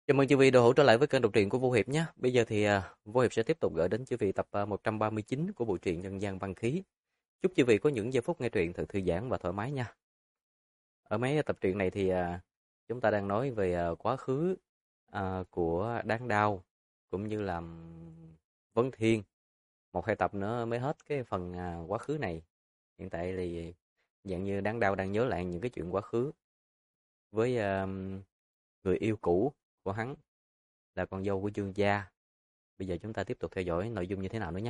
Chào mừng chư vị đã hỗ trở lại với kênh đọc truyện của Vô Hiệp nhé. Bây giờ thì Vô Hiệp sẽ tiếp tục gửi đến chư vị tập 139 của bộ truyện Nhân gian Văn Khí. Chúc chư vị có những giây phút nghe truyện thật thư giãn và thoải mái nha. Ở mấy tập truyện này thì chúng ta đang nói về quá khứ của Đáng Đao cũng như là Vấn Thiên. Một hai tập nữa mới hết cái phần quá khứ này. Hiện tại thì dạng như Đáng Đao đang nhớ lại những cái chuyện quá khứ với người yêu cũ của hắn là con dâu của Dương gia. Bây giờ chúng ta tiếp tục theo dõi nội dung như thế nào nữa nhé.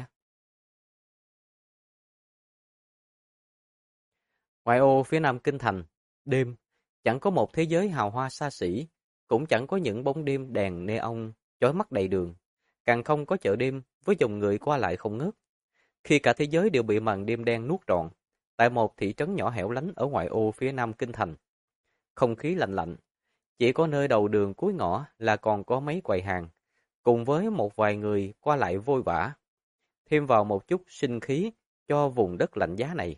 Ngoại ô phía nam kinh thành, đêm, chẳng có một thế giới hào hoa xa xỉ, cũng chẳng có những bóng đêm đèn neon chói mắt đầy đường, càng không có chợ đêm với dòng người qua lại không ngớt. Khi cả thế giới đều bị màn đêm đen nuốt trọn, tại một thị trấn nhỏ hẻo lánh ở ngoại ô phía nam kinh thành, không khí lạnh lạnh, chỉ có nơi đầu đường cuối ngõ là còn có mấy quầy hàng, cùng với một vài người qua lại vội vã, thêm vào một chút sinh khí cho vùng đất lạnh giá này.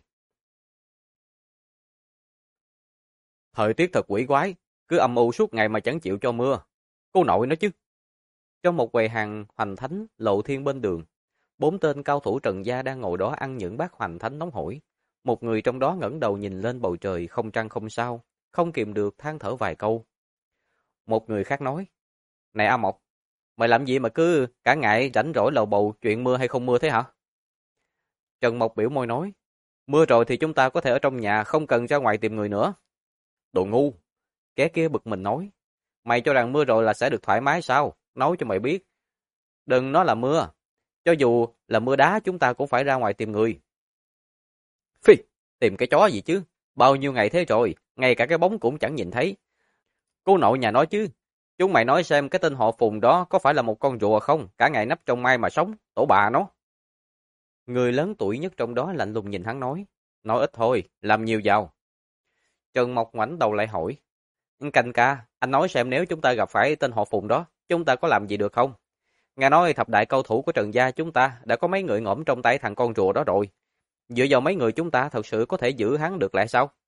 Thời tiết thật quỷ quái, cứ âm u suốt ngày mà chẳng chịu cho mưa. Cô nội nói chứ. Trong một quầy hàng hoành thánh lộ thiên bên đường, bốn tên cao thủ Trần gia đang ngồi đó ăn những bát hoành thánh nóng hổi. Một người trong đó ngẩng đầu nhìn lên bầu trời không trăng không sao, không kìm được than thở vài câu. Một người khác nói, này A Mộc, mày làm gì mà cứ cả ngày rảnh rỗi lầu bầu chuyện mưa hay không mưa thế hả? Trần Mộc biểu môi nói, mưa rồi thì chúng ta có thể ở trong nhà, không cần ra ngoài tìm người nữa. Đồ ngu! Kẻ kia bực mình nói, mày cho rằng mưa rồi là sẽ được thoải mái sao? Nói cho mày biết, đừng nói là mưa. Cho dù là mưa đá chúng ta cũng phải ra ngoài tìm người. Phi! Tìm cái chó gì chứ? Bao nhiêu ngày thế rồi, ngay cả cái bóng cũng chẳng nhìn thấy. Cô nội nhà nói chứ, chúng mày nói xem cái tên họ Phùng đó có phải là một con rùa không? Cả ngày nấp trong mai mà sống, tổ bà nó. Người lớn tuổi nhất trong đó lạnh lùng nhìn hắn nói ít thôi, làm nhiều vào. Trần Mộc ngoảnh đầu lại hỏi, Canh ca, anh nói xem nếu chúng ta gặp phải tên họ Phùng đó, chúng ta có làm gì được không? Nghe nói thập đại cao thủ của Trần gia chúng ta đã có mấy người ngõm trong tay thằng con rùa đó rồi. Dựa vào mấy người chúng ta thật sự có thể giữ hắn được lại sao?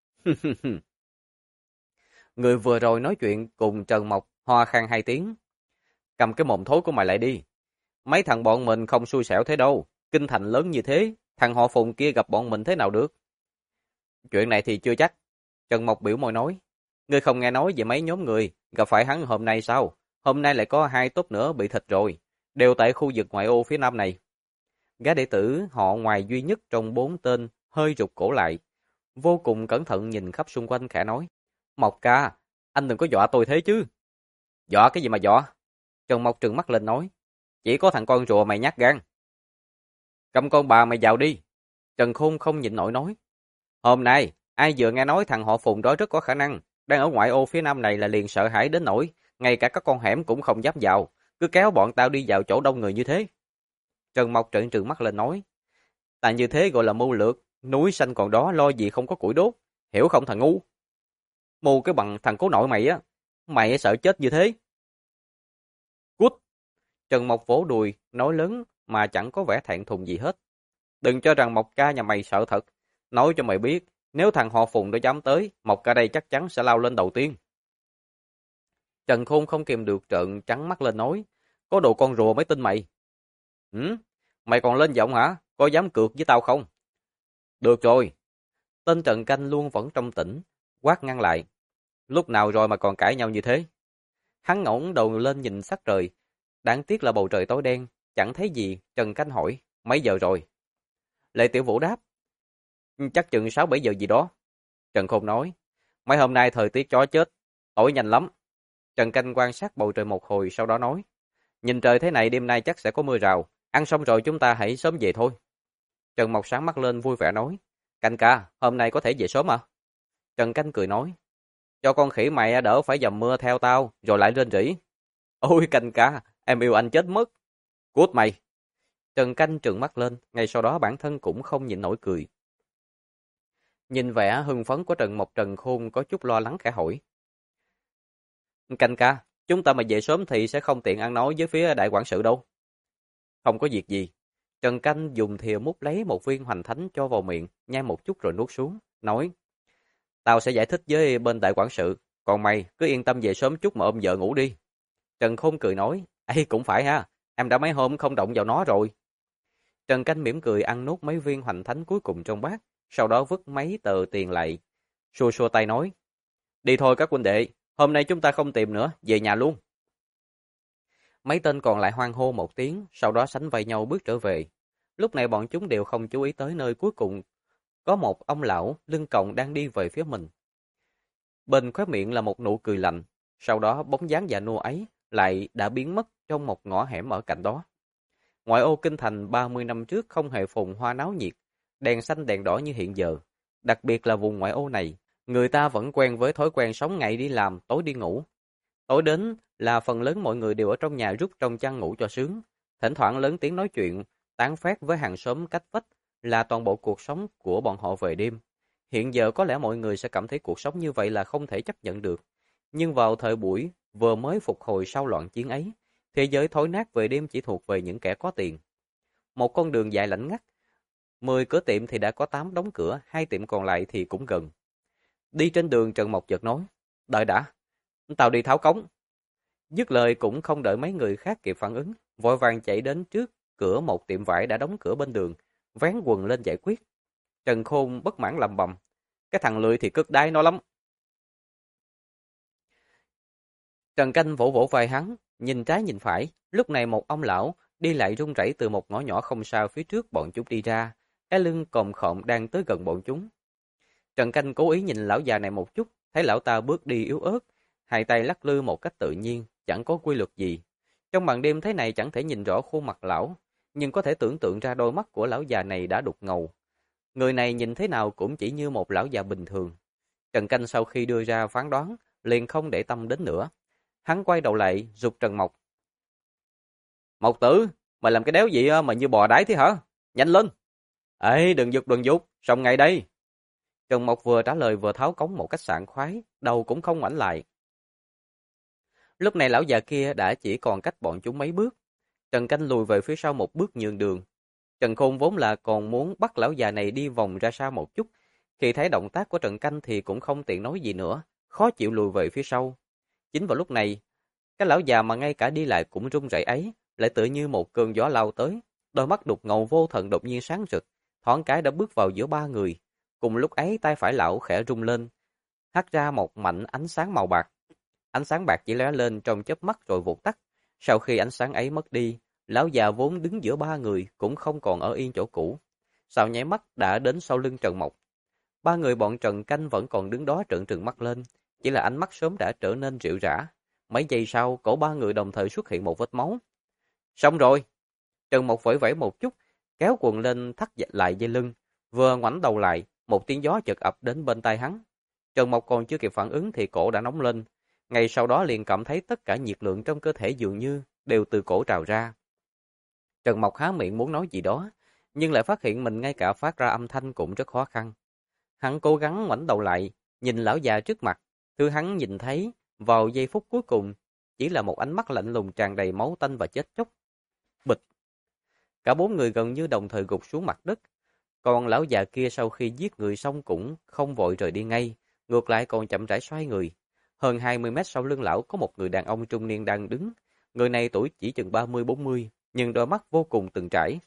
Người vừa rồi nói chuyện cùng Trần Mộc ho khan hai tiếng. Cầm cái mồm thối của mày lại đi. Mấy thằng bọn mình không xui xẻo thế đâu. Kinh thành lớn như thế, thằng họ Phùng kia gặp bọn mình thế nào được? Chuyện này thì chưa chắc. Trần Mộc biểu môi nói. Ngươi không nghe nói về mấy nhóm người gặp phải hắn hôm nay sao? Hôm nay lại có hai tốp nữa bị thịt rồi. Đều tại khu vực ngoại ô phía nam này. Gã đệ tử họ ngoài duy nhất trong bốn tên hơi rụt cổ lại. Vô cùng cẩn thận nhìn khắp xung quanh khẽ nói. Mộc ca, anh đừng có dọa tôi thế chứ. Dọa cái gì mà dọa? Trần Mộc trừng mắt lên nói. Chỉ có thằng con rùa mày nhát gan. Cầm con bà mày vào đi. Trần Khôn không nhịn nổi nói. Hôm nay, ai vừa nghe nói thằng họ Phùng đó rất có khả năng, đang ở ngoại ô phía nam này là liền sợ hãi đến nỗi, ngay cả các con hẻm cũng không dám vào, cứ kéo bọn tao đi vào chỗ đông người như thế. Trần Mộc trợn trừng mắt lên nói. Tại như thế gọi là mưu lược, núi xanh còn đó lo gì không có củi đốt, hiểu không thằng ngu? Mù cái bằng thằng cố nội mày á, mày sợ chết như thế. Cút! Trần Mộc vỗ đùi, nói lớn mà chẳng có vẻ thẹn thùng gì hết. Đừng cho rằng Mộc ca nhà mày sợ thật. Nói cho mày biết, nếu thằng họ Phùng đã dám tới, Mộc ca đây chắc chắn sẽ lao lên đầu tiên. Trần Khôn không kìm được trợn trắng mắt lên nói, có đồ con rùa mới tin mày. Mày còn lên giọng hả? Có dám cược với tao không? Được rồi. Tên Trần Canh luôn vẫn trong tỉnh, quát ngăn lại. Lúc nào rồi mà còn cãi nhau như thế? Hắn ngẩng đầu lên nhìn sắc trời. Đáng tiếc là bầu trời tối đen, chẳng thấy gì. Trần Canh hỏi, mấy giờ rồi? Lệ Tiểu Vũ đáp, chắc chừng 6-7 giờ gì đó. Trần Khôn nói, mấy hôm nay thời tiết chó chết, tối nhanh lắm. Trần Canh quan sát bầu trời một hồi sau đó nói, nhìn trời thế này đêm nay chắc sẽ có mưa rào, ăn xong rồi chúng ta hãy sớm về thôi. Trần Mộc sáng mắt lên vui vẻ nói, Canh ca, hôm nay có thể về sớm à? Trần Canh cười nói, cho con khỉ mày đỡ phải dầm mưa theo tao, rồi lại rên rỉ. Ôi Canh ca, em yêu anh chết mất. Cút mày. Trần Canh trừng mắt lên, ngay sau đó bản thân cũng không nhịn nổi cười. Nhìn vẻ hưng phấn của Trần Mộc, Trần Khôn có chút lo lắng khẽ hỏi. Canh ca, chúng ta mà về sớm thì sẽ không tiện ăn nói với phía đại quản sự đâu. Không có việc gì. Trần Canh dùng thìa múc lấy một viên hoành thánh cho vào miệng, nhai một chút rồi nuốt xuống, nói. Tao sẽ giải thích với bên đại quản sự, còn mày cứ yên tâm về sớm chút mà ôm vợ ngủ đi. Trần Khôn cười nói, ê cũng phải ha, em đã mấy hôm không động vào nó rồi. Trần Canh mỉm cười ăn nốt mấy viên hoành thánh cuối cùng trong bát, sau đó vứt mấy tờ tiền lại. Xua xua tay nói, đi thôi các huynh đệ, hôm nay chúng ta không tìm nữa, về nhà luôn. Mấy tên còn lại hoan hô một tiếng, sau đó sánh vai nhau bước trở về. Lúc này bọn chúng đều không chú ý tới nơi cuối cùng. Có một ông lão lưng còng đang đi về phía mình. Bên khóe miệng là một nụ cười lạnh, sau đó bóng dáng già nua ấy lại đã biến mất trong một ngõ hẻm ở cạnh đó. Ngoại ô kinh thành 30 năm trước không hề phồn hoa náo nhiệt, đèn xanh đèn đỏ như hiện giờ. Đặc biệt là vùng ngoại ô này, người ta vẫn quen với thói quen sống ngày đi làm, tối đi ngủ. Tối đến là phần lớn mọi người đều ở trong nhà rút trong chăn ngủ cho sướng. Thỉnh thoảng lớn tiếng nói chuyện, tán phét với hàng xóm cách vách là toàn bộ cuộc sống của bọn họ về đêm. Hiện giờ có lẽ mọi người sẽ cảm thấy cuộc sống như vậy là không thể chấp nhận được. Nhưng vào thời buổi vừa mới phục hồi sau loạn chiến ấy, thế giới thối nát về đêm chỉ thuộc về những kẻ có tiền. Một con đường dài lạnh ngắt, 10 cửa tiệm thì đã có 8 đóng cửa, 2 tiệm còn lại thì cũng gần. Đi trên đường Trần Mộc chợt nói, đợi đã, tao đi tháo cống. Dứt lời cũng không đợi mấy người khác kịp phản ứng, vội vàng chạy đến trước cửa một tiệm vải đã đóng cửa bên đường, vén quần lên giải quyết. Trần Khôn bất mãn lầm bầm, cái thằng lười thì cực đai nó lắm. Trần Canh vỗ vỗ vai hắn, nhìn trái nhìn phải, lúc này một ông lão đi lại run rẩy từ một ngõ nhỏ không xa phía trước bọn chúng đi ra, cái lưng còm khom đang tới gần bọn chúng. Trần Canh cố ý nhìn lão già này một chút, thấy lão ta bước đi yếu ớt, hai tay lắc lư một cách tự nhiên, chẳng có quy luật gì. Trong màn đêm thế này chẳng thể nhìn rõ khuôn mặt lão, nhưng có thể tưởng tượng ra đôi mắt của lão già này đã đục ngầu. Người này nhìn thế nào cũng chỉ như một lão già bình thường. Trần Canh sau khi đưa ra phán đoán, liền không để tâm đến nữa. Hắn quay đầu lại, giục Trần Mộc. Mộc tử, mày làm cái đéo gì mà như bò đái thế hả? Nhanh lên! Ê, đừng giục, xong ngay đây! Trần Mộc vừa trả lời vừa tháo cống một cách sảng khoái, đầu cũng không ngoảnh lại. Lúc này lão già kia đã chỉ còn cách bọn chúng mấy bước. Trần Canh lùi về phía sau một bước nhường đường. Trần Khôn vốn là còn muốn bắt lão già này đi vòng ra xa một chút. Khi thấy động tác của Trần Canh thì cũng không tiện nói gì nữa, khó chịu lùi về phía sau. Chính vào lúc này, cái lão già mà ngay cả đi lại cũng run rẩy ấy, lại tựa như một cơn gió lao tới. Đôi mắt đục ngầu vô thần đột nhiên sáng rực, thoáng cái đã bước vào giữa ba người. Cùng lúc ấy tay phải lão khẽ rung lên, hắt ra một mảnh ánh sáng màu bạc. Ánh sáng bạc chỉ lóe lên trong chớp mắt rồi vụt tắt. Sau khi ánh sáng ấy mất đi, lão già vốn đứng giữa ba người cũng không còn ở yên chỗ cũ. Sau nháy mắt đã đến sau lưng Trần Mộc. Ba người bọn Trần Canh vẫn còn đứng đó trợn trừng mắt lên, chỉ là ánh mắt sớm đã trở nên rệu rã. Mấy giây sau, cổ ba người đồng thời xuất hiện một vết máu. Xong rồi! Trần Mộc vẫy vẫy một chút, kéo quần lên thắt lại dây lưng, vừa ngoảnh đầu lại, một tiếng gió chợt ập đến bên tai hắn. Trần Mộc còn chưa kịp phản ứng thì cổ đã nóng lên. Ngay sau đó liền cảm thấy tất cả nhiệt lượng trong cơ thể dường như đều từ cổ trào ra. Trần Mộc há miệng muốn nói gì đó, nhưng lại phát hiện mình ngay cả phát ra âm thanh cũng rất khó khăn. Hắn cố gắng ngoảnh đầu lại, nhìn lão già trước mặt. Thứ hắn nhìn thấy vào giây phút cuối cùng chỉ là một ánh mắt lạnh lùng tràn đầy máu tanh và chết chóc. Bịch! Cả bốn người gần như đồng thời gục xuống mặt đất. Còn lão già kia sau khi giết người xong cũng không vội rời đi ngay, ngược lại còn chậm rãi xoay người. Hơn 20 mét sau lưng lão có một người đàn ông trung niên đang đứng. Người này tuổi chỉ chừng 30-40, nhưng đôi mắt vô cùng từng trải.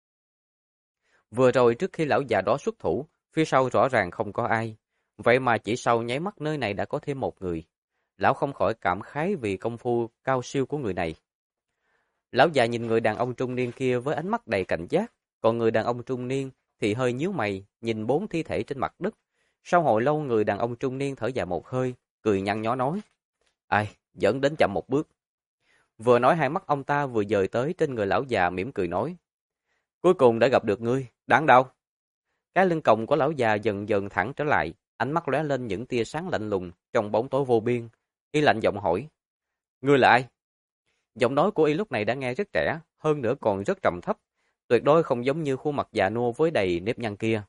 Vừa rồi trước khi lão già đó xuất thủ, phía sau rõ ràng không có ai. Vậy mà chỉ sau nháy mắt nơi này đã có thêm một người. Lão không khỏi cảm khái vì công phu cao siêu của người này. Lão già nhìn người đàn ông trung niên kia với ánh mắt đầy cảnh giác, còn người đàn ông trung niên thì hơi nhíu mày, nhìn bốn thi thể trên mặt đất. Sau hồi lâu người đàn ông trung niên thở dài một hơi, cười nhăn nhó nói. Ai, dẫn đến chậm một bước. Vừa nói hai mắt ông ta vừa dời tới trên người lão già mỉm cười nói. Cuối cùng đã gặp được ngươi, đáng đau. Cái lưng còng của lão già dần dần thẳng trở lại, ánh mắt lóe lên những tia sáng lạnh lùng trong bóng tối vô biên. Y lạnh giọng hỏi. Ngươi là ai? Giọng nói của Y lúc này đã nghe rất trẻ, hơn nữa còn rất trầm thấp, tuyệt đối không giống như khuôn mặt già nua với đầy nếp nhăn kia.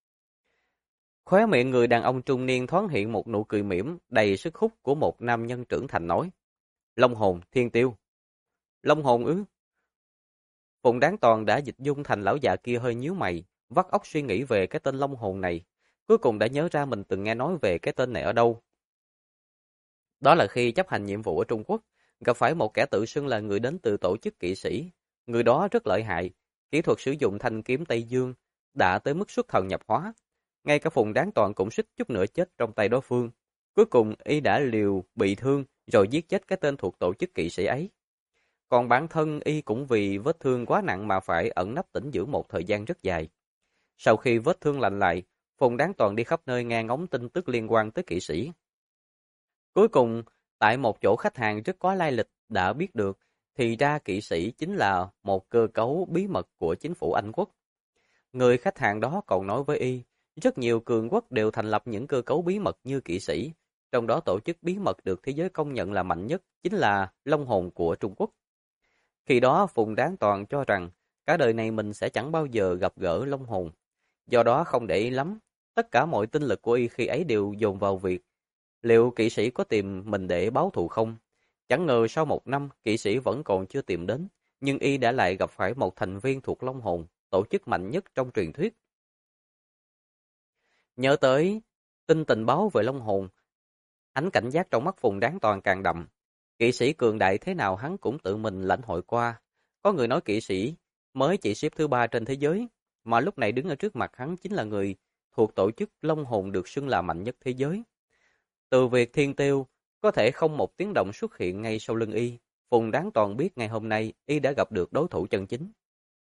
Khóe miệng người đàn ông trung niên thoáng hiện một nụ cười mỉm đầy sức hút của một nam nhân trưởng thành nói. Long hồn, thiên tiêu. Long hồn ư? Phùng Đáng Toàn đã dịch dung thành lão già kia hơi nhíu mày, vắt óc suy nghĩ về cái tên Long hồn này, cuối cùng đã nhớ ra mình từng nghe nói về cái tên này ở đâu. Đó là khi chấp hành nhiệm vụ ở Trung Quốc, gặp phải một kẻ tự xưng là người đến từ tổ chức kỵ sĩ. Người đó rất lợi hại, kỹ thuật sử dụng thanh kiếm Tây Dương đã tới mức xuất thần nhập hóa. Ngay cả Phùng Đáng Toàn cũng suýt chút nữa chết trong tay đối phương. Cuối cùng y đã liều bị thương rồi giết chết cái tên thuộc tổ chức kỵ sĩ ấy. Còn bản thân y cũng vì vết thương quá nặng mà phải ẩn nấp tĩnh dưỡng một thời gian rất dài. Sau khi vết thương lành lại, Phùng Đáng Toàn đi khắp nơi nghe ngóng tin tức liên quan tới kỵ sĩ. Cuối cùng, tại một chỗ khách hàng rất có lai lịch đã biết được, thì ra kỵ sĩ chính là một cơ cấu bí mật của chính phủ Anh quốc. Người khách hàng đó còn nói với y, rất nhiều cường quốc đều thành lập những cơ cấu bí mật như kỵ sĩ, trong đó tổ chức bí mật được thế giới công nhận là mạnh nhất chính là Long Hồn của Trung Quốc. Khi đó Phùng Đáng Toàn cho rằng cả đời này mình sẽ chẳng bao giờ gặp gỡ Long Hồn, do đó không để ý lắm. Tất cả mọi tinh lực của y khi ấy đều dồn vào việc liệu kỵ sĩ có tìm mình để báo thù không. Chẳng ngờ sau 1 năm kỵ sĩ vẫn còn chưa tìm đến, nhưng y đã lại gặp phải một thành viên thuộc Long Hồn, tổ chức mạnh nhất trong truyền thuyết. Nhớ tới tin tình báo về Long Hồn, ánh cảnh giác trong mắt Phùng Đáng Toàn càng đậm. Kỵ sĩ cường đại thế nào hắn cũng tự mình lãnh hội qua. Có người nói kỵ sĩ mới chỉ xếp thứ 3 trên thế giới, mà lúc này đứng ở trước mặt hắn chính là người thuộc tổ chức Long Hồn được xưng là mạnh nhất thế giới. Từ việc Thiên Tiêu có thể không một tiếng động xuất hiện ngay sau lưng y, Phùng Đáng Toàn biết ngày hôm nay y đã gặp được đối thủ chân chính.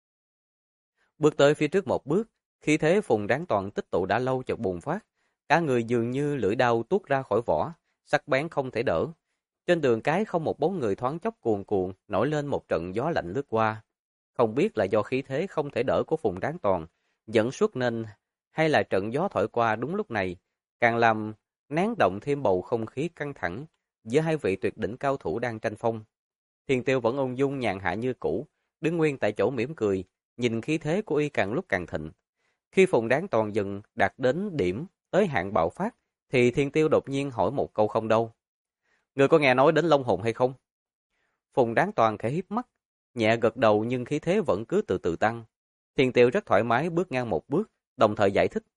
Bước tới phía trước một bước, khí thế Phùng Đáng Toàn tích tụ đã lâu chợt bùng phát, cả người dường như lưỡi đao tuốt ra khỏi vỏ, sắc bén không thể đỡ. Trên đường cái không một bóng người thoáng chốc cuồn cuộn, nổi lên một trận gió lạnh lướt qua. Không biết là do khí thế không thể đỡ của Phùng Đáng Toàn dẫn xuất nên, hay là trận gió thổi qua đúng lúc này, càng làm nén động thêm bầu không khí căng thẳng giữa hai vị tuyệt đỉnh cao thủ đang tranh phong. Thiên Tiêu vẫn ung dung nhàn hạ như cũ, đứng nguyên tại chỗ mỉm cười, nhìn khí thế của y càng lúc càng thịnh. Khi Phùng Đáng Toàn dần đạt đến điểm tới hạn bạo phát, thì Thiên Tiêu đột nhiên hỏi một câu không đâu. Người có nghe nói đến Long Hồn hay không? Phùng Đáng Toàn khẽ híp mắt, nhẹ gật đầu nhưng khí thế vẫn cứ từ từ tăng. Thiên Tiêu rất thoải mái bước ngang một bước, đồng thời giải thích.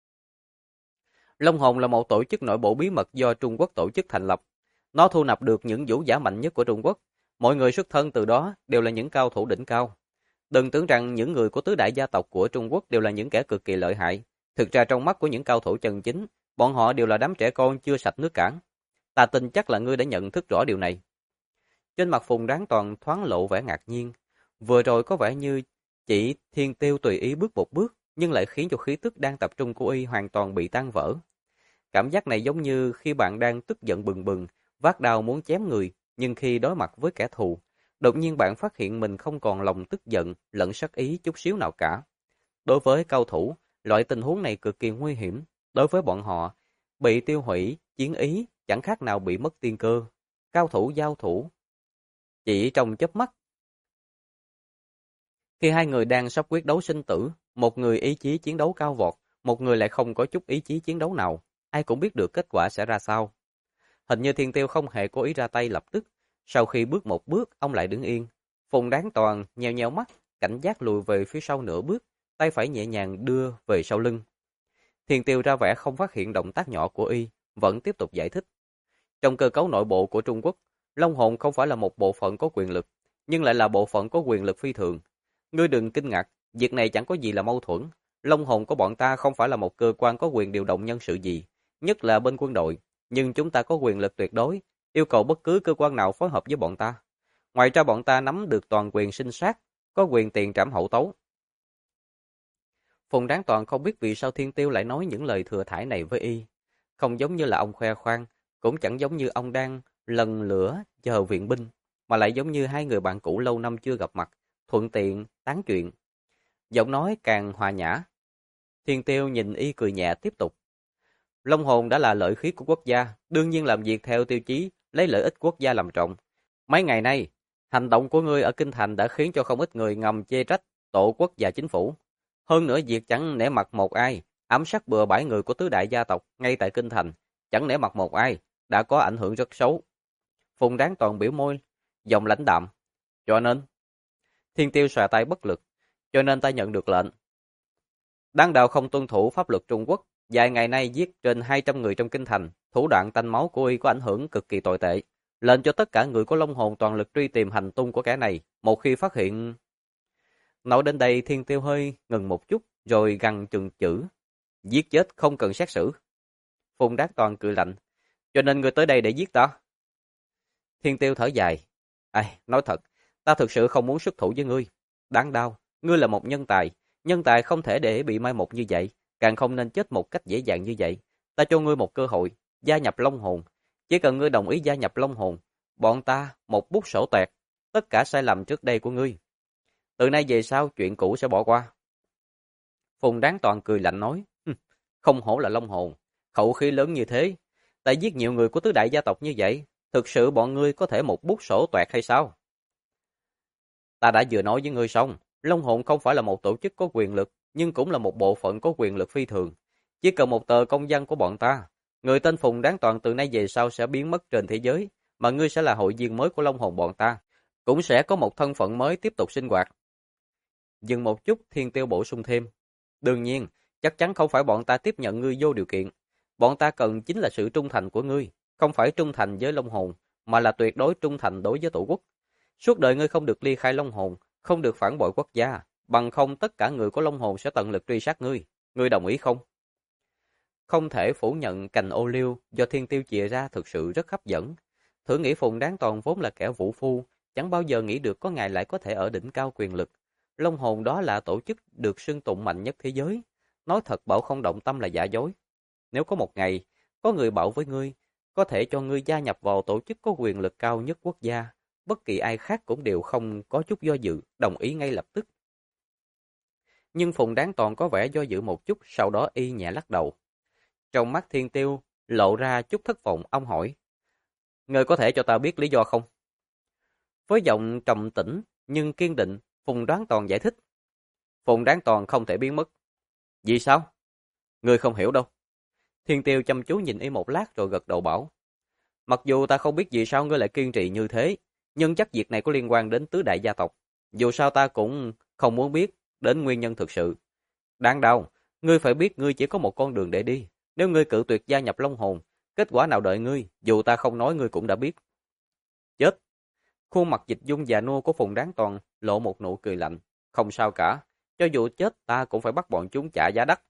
Long Hồn là một tổ chức nội bộ bí mật do Trung Quốc tổ chức thành lập. Nó thu nạp được những vũ giả mạnh nhất của Trung Quốc. Mọi người xuất thân từ đó đều là những cao thủ đỉnh cao. Đừng tưởng rằng những người của tứ đại gia tộc của Trung Quốc đều là những kẻ cực kỳ lợi hại. Thực ra trong mắt của những cao thủ chân chính, bọn họ đều là đám trẻ con chưa sạch nước cảng. Ta tin chắc là ngươi đã nhận thức rõ điều này. Trên mặt Phùng Đáng Toàn thoáng lộ vẻ ngạc nhiên. Vừa rồi có vẻ như chỉ Thiên Tiêu tùy ý bước một bước, nhưng lại khiến cho khí tức đang tập trung của y hoàn toàn bị tan vỡ. Cảm giác này giống như khi bạn đang tức giận bừng bừng, vác đao muốn chém người, nhưng khi đối mặt với kẻ thù, đột nhiên bạn phát hiện mình không còn lòng tức giận lẫn sát ý chút xíu nào cả. Đối với cao thủ, loại tình huống này cực kỳ nguy hiểm. Đối với bọn họ, bị tiêu hủy, chiến ý chẳng khác nào bị mất tiên cơ. Cao thủ giao thủ chỉ trong chớp mắt. Khi hai người đang sắp quyết đấu sinh tử, một người ý chí chiến đấu cao vọt, một người lại không có chút ý chí chiến đấu nào, ai cũng biết được kết quả sẽ ra sao. Hình như Thiên Tiêu không hề cố ý ra tay lập tức, sau khi bước một bước, ông lại đứng yên. Phùng Đáng Toàn nheo nheo mắt, cảnh giác lùi về phía sau nửa bước, tay phải nhẹ nhàng đưa về sau lưng. Thiên Tiêu ra vẻ không phát hiện động tác nhỏ của y, vẫn tiếp tục giải thích. Trong cơ cấu nội bộ của Trung Quốc, Long Hồn không phải là một bộ phận có quyền lực, nhưng lại là bộ phận có quyền lực phi thường. Ngươi đừng kinh ngạc, việc này chẳng có gì là mâu thuẫn. Long Hồn của bọn ta không phải là một cơ quan có quyền điều động nhân sự gì, nhất là bên quân đội, nhưng chúng ta có quyền lực tuyệt đối, yêu cầu bất cứ cơ quan nào phối hợp với bọn ta. Ngoài ra bọn ta nắm được toàn quyền sinh sát, có quyền tiền trảm hậu tấu. Phùng Đáng Toàn không biết vì sao Thiên Tiêu lại nói những lời thừa thãi này với y. Không giống như là ông khoe khoang, cũng chẳng giống như ông đang lần lữa chờ viện binh, mà lại giống như hai người bạn cũ lâu năm chưa gặp mặt, thuận tiện tán chuyện. Giọng nói càng hòa nhã. Thiên Tiêu nhìn y cười nhẹ tiếp tục. Long Hồn đã là lợi khí của quốc gia, đương nhiên làm việc theo tiêu chí lấy lợi ích quốc gia làm trọng. Mấy ngày nay, hành động của ngươi ở Kinh Thành đã khiến cho không ít người ngầm chê trách tổ quốc và chính phủ. Hơn nữa việc chẳng nể mặt một ai, ám sát bừa bãi người của tứ đại gia tộc ngay tại Kinh Thành, chẳng nể mặt một ai, đã có ảnh hưởng rất xấu. Phùng Đáng Toàn biểu môi, giọng lãnh đạm. Cho nên, Thiên Tiêu xòe tay bất lực, cho nên ta nhận được lệnh. Đan Đạo không tuân thủ pháp luật Trung Quốc, vài ngày nay giết trên 200 người trong Kinh Thành, thủ đoạn tanh máu của y có ảnh hưởng cực kỳ tồi tệ. lệnh cho tất cả người có long hồn toàn lực truy tìm hành tung của kẻ này, một khi phát hiện... Nói đến đây Thiên Tiêu hơi ngừng một chút, rồi gằn chừng chữ. Giết chết không cần xét xử. Phùng Đát Toàn cười lạnh. Cho nên ngươi tới đây để giết ta. Thiên Tiêu thở dài. Ai, nói thật, ta thực sự không muốn xuất thủ với ngươi. Đáng đau, ngươi là một nhân tài không thể để bị mai một như vậy, càng không nên chết một cách dễ dàng như vậy. Ta cho ngươi một cơ hội, gia nhập Long Hồn. Chỉ cần ngươi đồng ý gia nhập Long Hồn, bọn ta một bút sổ toẹt tất cả sai lầm trước đây của ngươi. Từ nay về sau chuyện cũ sẽ bỏ qua. Phùng Đáng Toàn cười lạnh nói, không hổ là Long Hồn, khẩu khí lớn như thế, ta giết nhiều người của tứ đại gia tộc như vậy, thực sự bọn ngươi có thể một bút sổ toẹt hay sao? Ta đã vừa nói với ngươi xong, Long Hồn không phải là một tổ chức có quyền lực, nhưng cũng là một bộ phận có quyền lực phi thường. Chỉ cần một tờ công văn của bọn ta, người tên Phùng Đáng Toàn từ nay về sau sẽ biến mất trên thế giới, mà ngươi sẽ là hội viên mới của Long Hồn bọn ta, cũng sẽ có một thân phận mới tiếp tục sinh hoạt. Dừng một chút, Thiên Tiêu bổ sung thêm. Đương nhiên, chắc chắn không phải bọn ta tiếp nhận ngươi vô điều kiện. Bọn ta cần chính là sự trung thành của ngươi, không phải trung thành với Long Hồn, mà là tuyệt đối trung thành đối với tổ quốc. Suốt đời ngươi không được ly khai Long Hồn, không được phản bội quốc gia, bằng không tất cả người có Long Hồn sẽ tận lực truy sát ngươi. Ngươi đồng ý không? Không thể phủ nhận cành ô liu do Thiên Tiêu chìa ra thực sự rất hấp dẫn. Thử nghĩ Phùng Đáng Toàn vốn là kẻ vũ phu, chẳng bao giờ nghĩ được có ngày lại có thể ở đỉnh cao quyền lực. Long Hồn đó là tổ chức được xưng tụng mạnh nhất thế giới. Nói thật bảo không động tâm là giả dối. Nếu có một ngày, có người bảo với ngươi, có thể cho ngươi gia nhập vào tổ chức có quyền lực cao nhất quốc gia, bất kỳ ai khác cũng đều không có chút do dự, đồng ý ngay lập tức. Nhưng Phùng Đáng Toàn có vẻ do dự một chút, sau đó y nhẹ lắc đầu. Trong mắt Thiên Tiêu lộ ra chút thất vọng, ông hỏi, ngươi có thể cho ta biết lý do không? Với giọng trầm tĩnh nhưng kiên định, Phùng Đáng Toàn giải thích. Phùng Đáng Toàn không thể biến mất. Vì sao? Ngươi không hiểu đâu. Thiên Tiêu chăm chú nhìn y một lát rồi gật đầu bảo. Mặc dù ta không biết vì sao ngươi lại kiên trì như thế, nhưng chắc việc này có liên quan đến tứ đại gia tộc. Dù sao ta cũng không muốn biết đến nguyên nhân thực sự. Đáng đau, ngươi phải biết ngươi chỉ có một con đường để đi. Nếu ngươi cự tuyệt gia nhập Long Hồn, kết quả nào đợi ngươi, dù ta không nói ngươi cũng đã biết. Chết! Khuôn mặt dịch dung già nua của Phùng Đáng Toàn lộ một nụ cười lạnh. Không sao cả, cho dù chết ta cũng phải bắt bọn chúng trả giá đắt.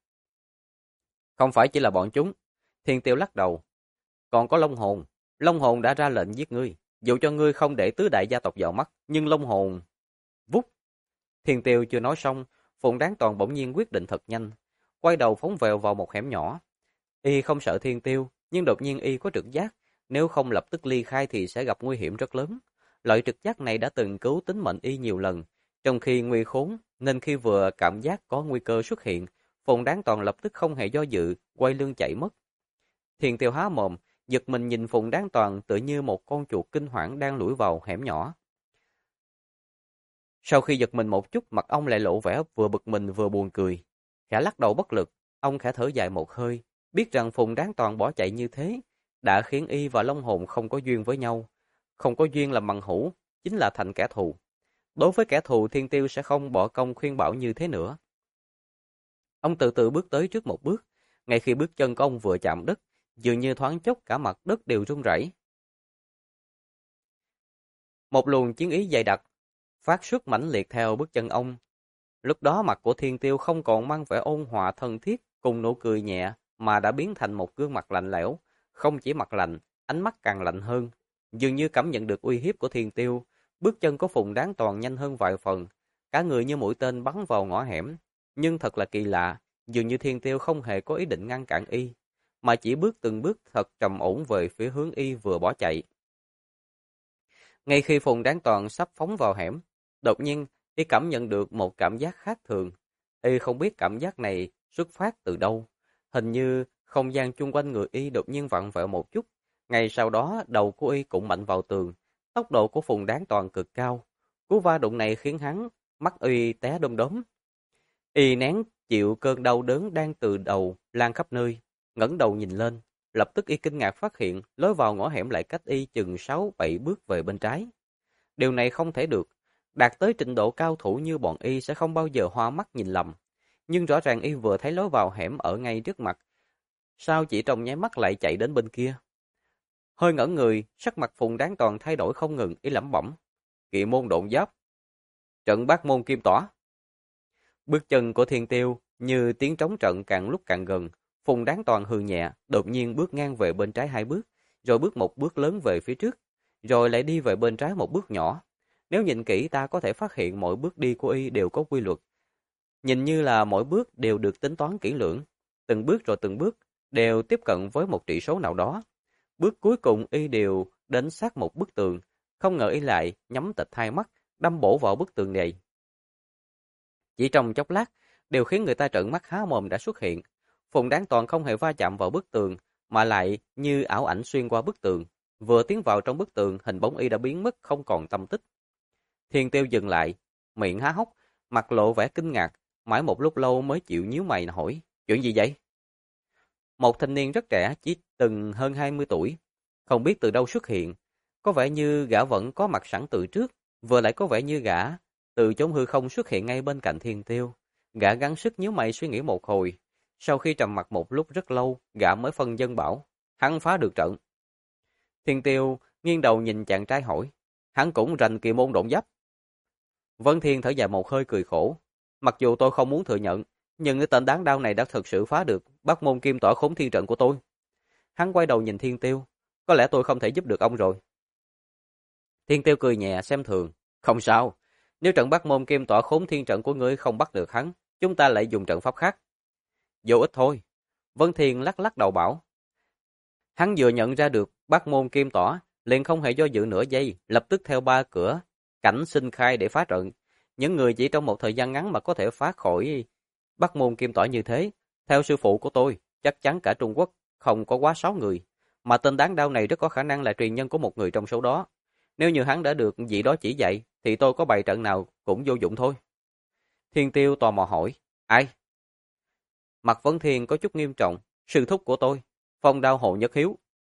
Không phải chỉ là bọn chúng. Thiên Tiêu lắc đầu. Còn có Long Hồn. Long Hồn đã ra lệnh giết ngươi. Dù cho ngươi không để tứ đại gia tộc vào mắt, nhưng Long Hồn... Vút! Thiên Tiêu chưa nói xong, Phùng Đáng Toàn bỗng nhiên quyết định thật nhanh. Quay đầu phóng vèo vào một hẻm nhỏ. Y không sợ Thiên Tiêu, nhưng đột nhiên y có trực giác. Nếu không lập tức ly khai thì sẽ gặp nguy hiểm rất lớn. Loại trực giác này đã từng cứu tính mệnh y nhiều lần. Trong khi nguy khốn, nên khi vừa cảm giác có nguy cơ xuất hiện, Phùng Đáng Toàn lập tức không hề do dự, quay lưng chạy mất. Thiên Tiêu há mồm, giật mình nhìn Phùng Đáng Toàn tựa như một con chuột kinh hoảng đang lủi vào hẻm nhỏ. Sau khi giật mình một chút, mặt ông lại lộ vẻ vừa bực mình vừa buồn cười. Khẽ lắc đầu bất lực, ông khẽ thở dài một hơi, biết rằng Phùng Đáng Toàn bỏ chạy như thế, đã khiến y và Long Hồn không có duyên với nhau. Không có duyên làm bằng hữu, chính là thành kẻ thù. Đối với kẻ thù, Thiên Tiêu sẽ không bỏ công khuyên bảo như thế nữa. Ông từ từ bước tới trước một bước, ngay khi bước chân của ông vừa chạm đất, dường như thoáng chốc cả mặt đất đều rung rẩy. Một luồng chiến ý dày đặc, phát xuất mãnh liệt theo bước chân ông. Lúc đó mặt của Thiên Tiêu không còn mang vẻ ôn hòa thân thiết cùng nụ cười nhẹ, mà đã biến thành một gương mặt lạnh lẽo, không chỉ mặt lạnh, ánh mắt càng lạnh hơn. Dường như cảm nhận được uy hiếp của Thiên Tiêu, bước chân của Phùng Đáng Toàn nhanh hơn vài phần, cả người như mũi tên bắn vào ngõ hẻm. Nhưng thật là kỳ lạ, dường như Thiên Tiêu không hề có ý định ngăn cản y, mà chỉ bước từng bước thật trầm ổn về phía hướng y vừa bỏ chạy. Ngay khi Phùng Đáng Toàn sắp phóng vào hẻm, đột nhiên y cảm nhận được một cảm giác khác thường. Y không biết cảm giác này xuất phát từ đâu. Hình như không gian chung quanh người y đột nhiên vặn vẹo một chút. Ngay sau đó đầu của y cũng mạnh vào tường. Tốc độ của Phùng Đáng Toàn cực cao. Cú va đụng này khiến hắn mắt y té đom đóm. Y nén chịu cơn đau đớn đang từ đầu lan khắp nơi, ngẩng đầu nhìn lên, lập tức y kinh ngạc phát hiện lối vào ngõ hẻm lại cách y chừng 6-7 bước về bên trái. Điều này không thể được, đạt tới trình độ cao thủ như bọn y sẽ không bao giờ hoa mắt nhìn lầm. Nhưng rõ ràng y vừa thấy lối vào hẻm ở ngay trước mặt, sao chỉ trong nháy mắt lại chạy đến bên kia? Hơi ngẩn người, sắc mặt Phùng Đáng Toàn thay đổi không ngừng, ý lẩm bẩm. Kỵ môn độn giáp, trận bát môn kim tỏa. Bước chân của Thiên Tiêu như tiếng trống trận càng lúc càng gần. Phùng Đáng Toàn hừ nhẹ, đột nhiên bước ngang về bên trái 2 bước, rồi bước một bước lớn về phía trước, rồi lại đi về bên trái một bước nhỏ. Nếu nhìn kỹ ta có thể phát hiện mỗi bước đi của y đều có quy luật. Nhìn như là mỗi bước đều được tính toán kỹ lưỡng, từng bước rồi từng bước đều tiếp cận với một trị số nào đó. Bước cuối cùng y đều đến sát một bức tường, không ngờ y lại nhắm tịt 2 mắt, đâm bổ vào bức tường này. Chỉ trong chốc lát, điều khiến người ta trợn mắt há mồm đã xuất hiện. Phùng Đáng Toàn không hề va chạm vào bức tường, mà lại như ảo ảnh xuyên qua bức tường. Vừa tiến vào trong bức tường, hình bóng y đã biến mất không còn tăm tích. Thiên Tiêu dừng lại, miệng há hốc, mặt lộ vẻ kinh ngạc, mãi một lúc lâu mới chịu nhíu mày hỏi, chuyện gì vậy? Một thanh niên rất trẻ, chỉ từng hơn 20 tuổi, không biết từ đâu xuất hiện, có vẻ như gã vẫn có mặt sẵn từ trước, vừa lại có vẻ như gã từ chốn hư không xuất hiện ngay bên cạnh Thiên Tiêu. Gã gắng sức nhíu mày suy nghĩ một hồi, sau khi trầm mặc một lúc rất lâu, gã mới phân dân bảo, hắn phá được trận. Thiên Tiêu nghiêng đầu nhìn chàng trai hỏi, hắn cũng rành kỳ môn độn giáp. Vân Thiên thở dài một hơi cười khổ, mặc dù tôi không muốn thừa nhận, nhưng cái tên đáng đau này đã thực sự phá được bát môn kim tỏa khốn thiên trận của tôi. Hắn quay đầu nhìn Thiên Tiêu, có lẽ tôi không thể giúp được ông rồi. Thiên Tiêu cười nhẹ xem thường, không sao, nếu trận bát môn kim tỏa khốn thiên trận của ngươi không bắt được hắn, chúng ta lại dùng trận pháp khác. Vô ích thôi. Vân Thiên lắc lắc đầu bảo. Hắn vừa nhận ra được bát môn kim tỏa, liền không hề do dự nửa giây, lập tức theo 3 cửa cảnh sinh khai để phá trận. Những người chỉ trong một thời gian ngắn mà có thể phá khỏi bát môn kim tỏa như thế, theo sư phụ của tôi, chắc chắn cả Trung Quốc không có quá 6 người, mà tên đáng đau này rất có khả năng là truyền nhân của một người trong số đó. Nếu như hắn đã được vị đó chỉ dạy, thì tôi có bày trận nào cũng vô dụng thôi. Thiên Tiêu tò mò hỏi, ai? Mặt Vân Thiên có chút nghiêm trọng, sư thúc của tôi, Phong Đao Hồ Nhất Hiếu.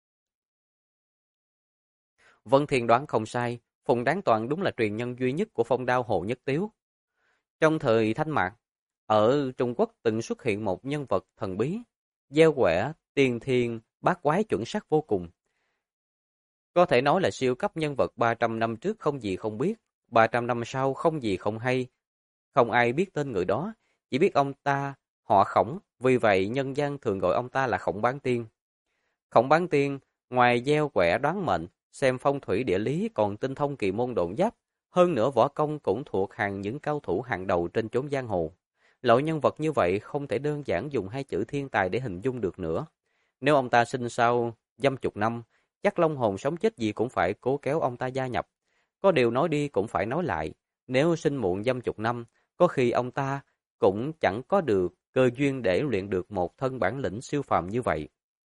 Vân Thiên đoán không sai, Phùng Đáng Toàn đúng là truyền nhân duy nhất của Phong Đao Hồ Nhất Tiếu. Trong thời Thanh Mạc, ở Trung Quốc từng xuất hiện một nhân vật thần bí, gieo quẻ, tiên thiên, bát quái chuẩn xác vô cùng. Có thể nói là siêu cấp nhân vật 300 năm trước không gì không biết, 300 năm sau không gì không hay. Không ai biết tên người đó, chỉ biết ông ta họ Khổng, vì vậy nhân gian thường gọi ông ta là Khổng Bán Tiên. Khổng Bán Tiên, ngoài gieo quẻ đoán mệnh, xem phong thủy địa lý còn tinh thông kỳ môn độn giáp, hơn nữa võ công cũng thuộc hàng những cao thủ hàng đầu trên chốn giang hồ. Loại nhân vật như vậy không thể đơn giản dùng 2 chữ thiên tài để hình dung được nữa. Nếu ông ta sinh sau dăm chục năm, chắc long hồn sống chết gì cũng phải cố kéo ông ta gia nhập. Có điều nói đi cũng phải nói lại, nếu sinh muộn dăm chục năm, có khi ông ta cũng chẳng có được cơ duyên để luyện được một thân bản lĩnh siêu phàm như vậy.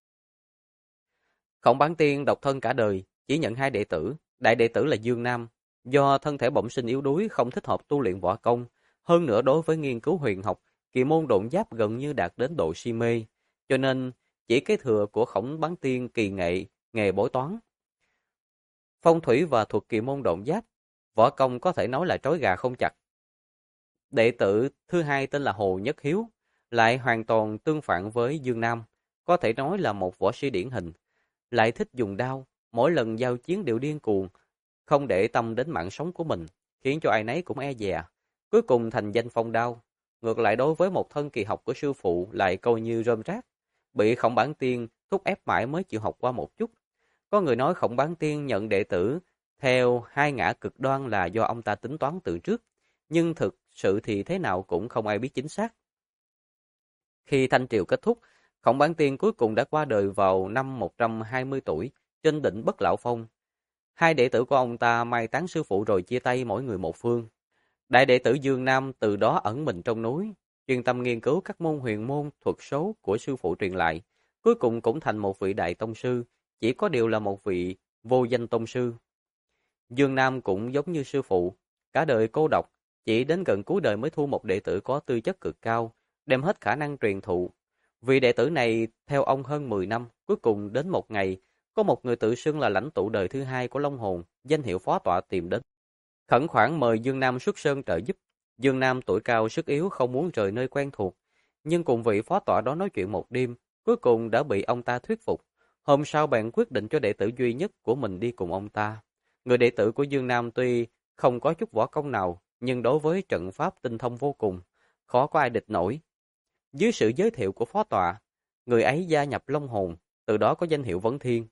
Khổng Bán Tiên độc thân cả đời, chỉ nhận 2 đệ tử, đại đệ tử là Dương Nam, do thân thể bẩm sinh yếu đuối không thích hợp tu luyện võ công, hơn nữa đối với nghiên cứu huyền học, kỳ môn độn giáp gần như đạt đến độ si mê, cho nên chỉ kế thừa của Khổng Bán Tiên kỳ nghệ, nghề bói toán. Phong thủy và thuật kỳ môn độn giáp, võ công có thể nói là trói gà không chặt. Đệ tử thứ hai tên là Hồ Nhất Hiếu, lại hoàn toàn tương phản với Dương Nam, có thể nói là một võ sĩ điển hình, lại thích dùng đao, mỗi lần giao chiến đều điên cuồng, không để tâm đến mạng sống của mình, khiến cho ai nấy cũng e dè, cuối cùng thành danh Phong Đao. Ngược lại đối với một thân kỳ học của sư phụ lại coi như rơm rác, bị Khổng Bán Tiên thúc ép mãi mới chịu học qua một chút. Có người nói Khổng Bán Tiên nhận đệ tử theo 2 ngã cực đoan là do ông ta tính toán từ trước, nhưng thực sự thì thế nào cũng không ai biết chính xác. Khi Thanh Triều kết thúc, Khổng Bán Tiên cuối cùng đã qua đời vào năm 120 tuổi, trên đỉnh Bất Lão Phong. 2 đệ tử của ông ta mai táng sư phụ rồi chia tay mỗi người một phương. Đại đệ tử Dương Nam từ đó ẩn mình trong núi, chuyên tâm nghiên cứu các môn huyền môn thuật số của sư phụ truyền lại, cuối cùng cũng thành một vị đại tông sư, chỉ có điều là một vị vô danh tông sư. Dương Nam cũng giống như sư phụ, cả đời cô độc, chỉ đến gần cuối đời mới thu một đệ tử có tư chất cực cao, đem hết khả năng truyền thụ. Vị đệ tử này theo ông hơn 10 năm, cuối cùng đến một ngày, có một người tự xưng là lãnh tụ đời thứ 2 của Long Hồn, danh hiệu phó tọa tìm đến. Khẩn khoản mời Dương Nam xuất sơn trợ giúp. Dương Nam tuổi cao sức yếu không muốn rời nơi quen thuộc, nhưng cùng vị phó tọa đó nói chuyện một đêm, cuối cùng đã bị ông ta thuyết phục. Hôm sau bèn quyết định cho đệ tử duy nhất của mình đi cùng ông ta. Người đệ tử của Dương Nam tuy không có chút võ công nào, nhưng đối với trận pháp tinh thông vô cùng, khó có ai địch nổi. Dưới sự giới thiệu của phó tọa, người ấy gia nhập Long Hồn, từ đó có danh hiệu Vấn Thiên.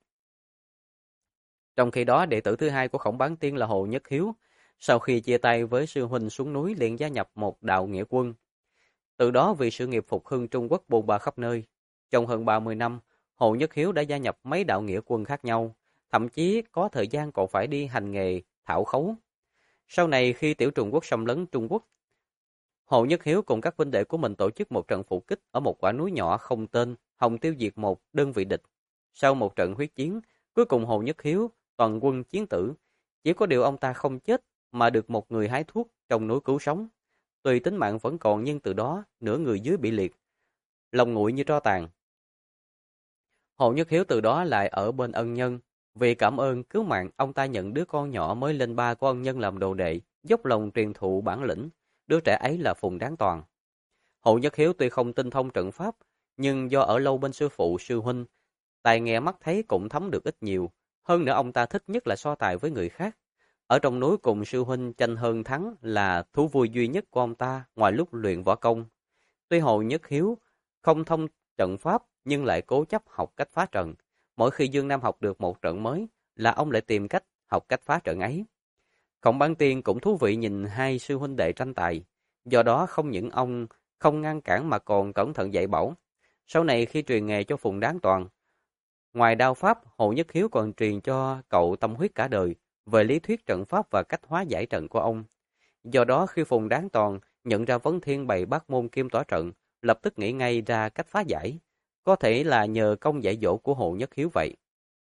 Trong khi đó, đệ tử thứ hai của Khổng Bán Tiên là Hồ Nhất Hiếu, sau khi chia tay với sư huynh xuống núi liền gia nhập một đạo nghĩa quân. Từ đó vì sự nghiệp phục hưng Trung Quốc bôn ba khắp nơi. Trong hơn 30 năm, Hồ Nhất Hiếu đã gia nhập mấy đạo nghĩa quân khác nhau, thậm chí có thời gian còn phải đi hành nghề thảo khấu. Sau này khi Tiểu Trùng Quốc xâm lấn Trung Quốc, Hồ Nhất Hiếu cùng các huynh đệ của mình tổ chức một trận phục kích ở một quả núi nhỏ không tên, hòng tiêu diệt một đơn vị địch. Sau một trận huyết chiến, cuối cùng Hồ Nhất Hiếu toàn quân chiến tử, chỉ có điều ông ta không chết mà được một người hái thuốc trong núi cứu sống. Tuy tính mạng vẫn còn nhưng từ đó nửa người dưới bị liệt, lòng nguội như tro tàn. Hồ Nhất Hiếu từ đó lại ở bên ân nhân. Vì cảm ơn cứu mạng, ông ta nhận đứa con nhỏ mới lên ba của ân nhân làm đồ đệ, dốc lòng truyền thụ bản lĩnh. Đứa trẻ ấy là Phùng Đáng Toàn. Hồ Nhất Hiếu tuy không tinh thông trận pháp, nhưng do ở lâu bên sư phụ sư huynh, tài nghe mắt thấy cũng thấm được ít nhiều. Hơn nữa ông ta thích nhất là so tài với người khác. Ở trong núi cùng sư huynh tranh hơn thắng là thú vui duy nhất của ông ta ngoài lúc luyện võ công. Tuy Hồ Nhất Hiếu không thông trận pháp nhưng lại cố chấp học cách phá trận. Mỗi khi Dương Nam học được một trận mới là ông lại tìm cách học cách phá trận ấy. Khổng Bán Tiên cũng thú vị nhìn hai sư huynh đệ tranh tài. Do đó không những ông không ngăn cản mà còn cẩn thận dạy bảo. Sau này khi truyền nghề cho Phùng Đáng Toàn, ngoài đao pháp, Hồ Nhất Hiếu còn truyền cho cậu tâm huyết cả đời về lý thuyết trận pháp và cách hóa giải trận của ông. Do đó khi Phùng Đáng Toàn nhận ra Vấn Thiên bày bát môn kim tỏa trận, lập tức nghĩ ngay ra cách phá giải. Có thể là nhờ công dạy dỗ của Hồ Nhất Hiếu vậy.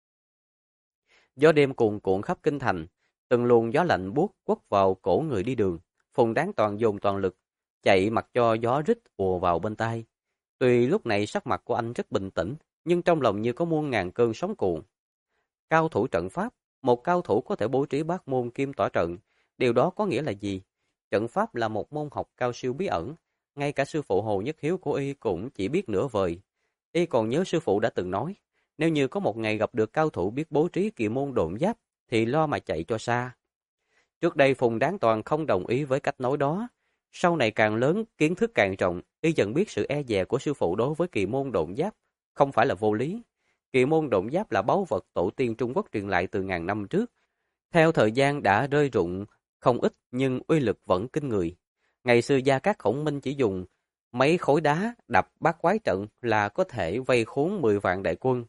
Gió đêm cuồn cuộn khắp kinh thành, từng luồng gió lạnh buốt quất vào cổ người đi đường. Phùng Đáng Toàn dồn toàn lực, chạy mặc cho gió rít ùa vào bên tai. Tuy lúc này sắc mặt của anh rất bình tĩnh, nhưng trong lòng như có muôn ngàn cơn sóng cuộn. Cao thủ trận pháp, một cao thủ có thể bố trí bát môn kim tỏa trận. Điều đó có nghĩa là gì? Trận pháp là một môn học cao siêu bí ẩn. Ngay cả sư phụ Hồ Nhất Hiếu của y cũng chỉ biết nửa vời. Y còn nhớ sư phụ đã từng nói, nếu như có một ngày gặp được cao thủ biết bố trí kỳ môn độn giáp, thì lo mà chạy cho xa. Trước đây Phùng Đáng Toàn không đồng ý với cách nói đó. Sau này càng lớn, kiến thức càng rộng, y dần biết sự e dè của sư phụ đối với kỳ môn độn giáp không phải là vô lý. Kỳ môn độn giáp là báu vật tổ tiên Trung Quốc truyền lại từ ngàn năm trước. Theo thời gian đã rơi rụng không ít nhưng uy lực vẫn kinh người. Ngày xưa Gia Cát Khổng Minh chỉ dùng mấy khối đá đập bát quái trận là có thể vây khốn 10 vạn đại quân.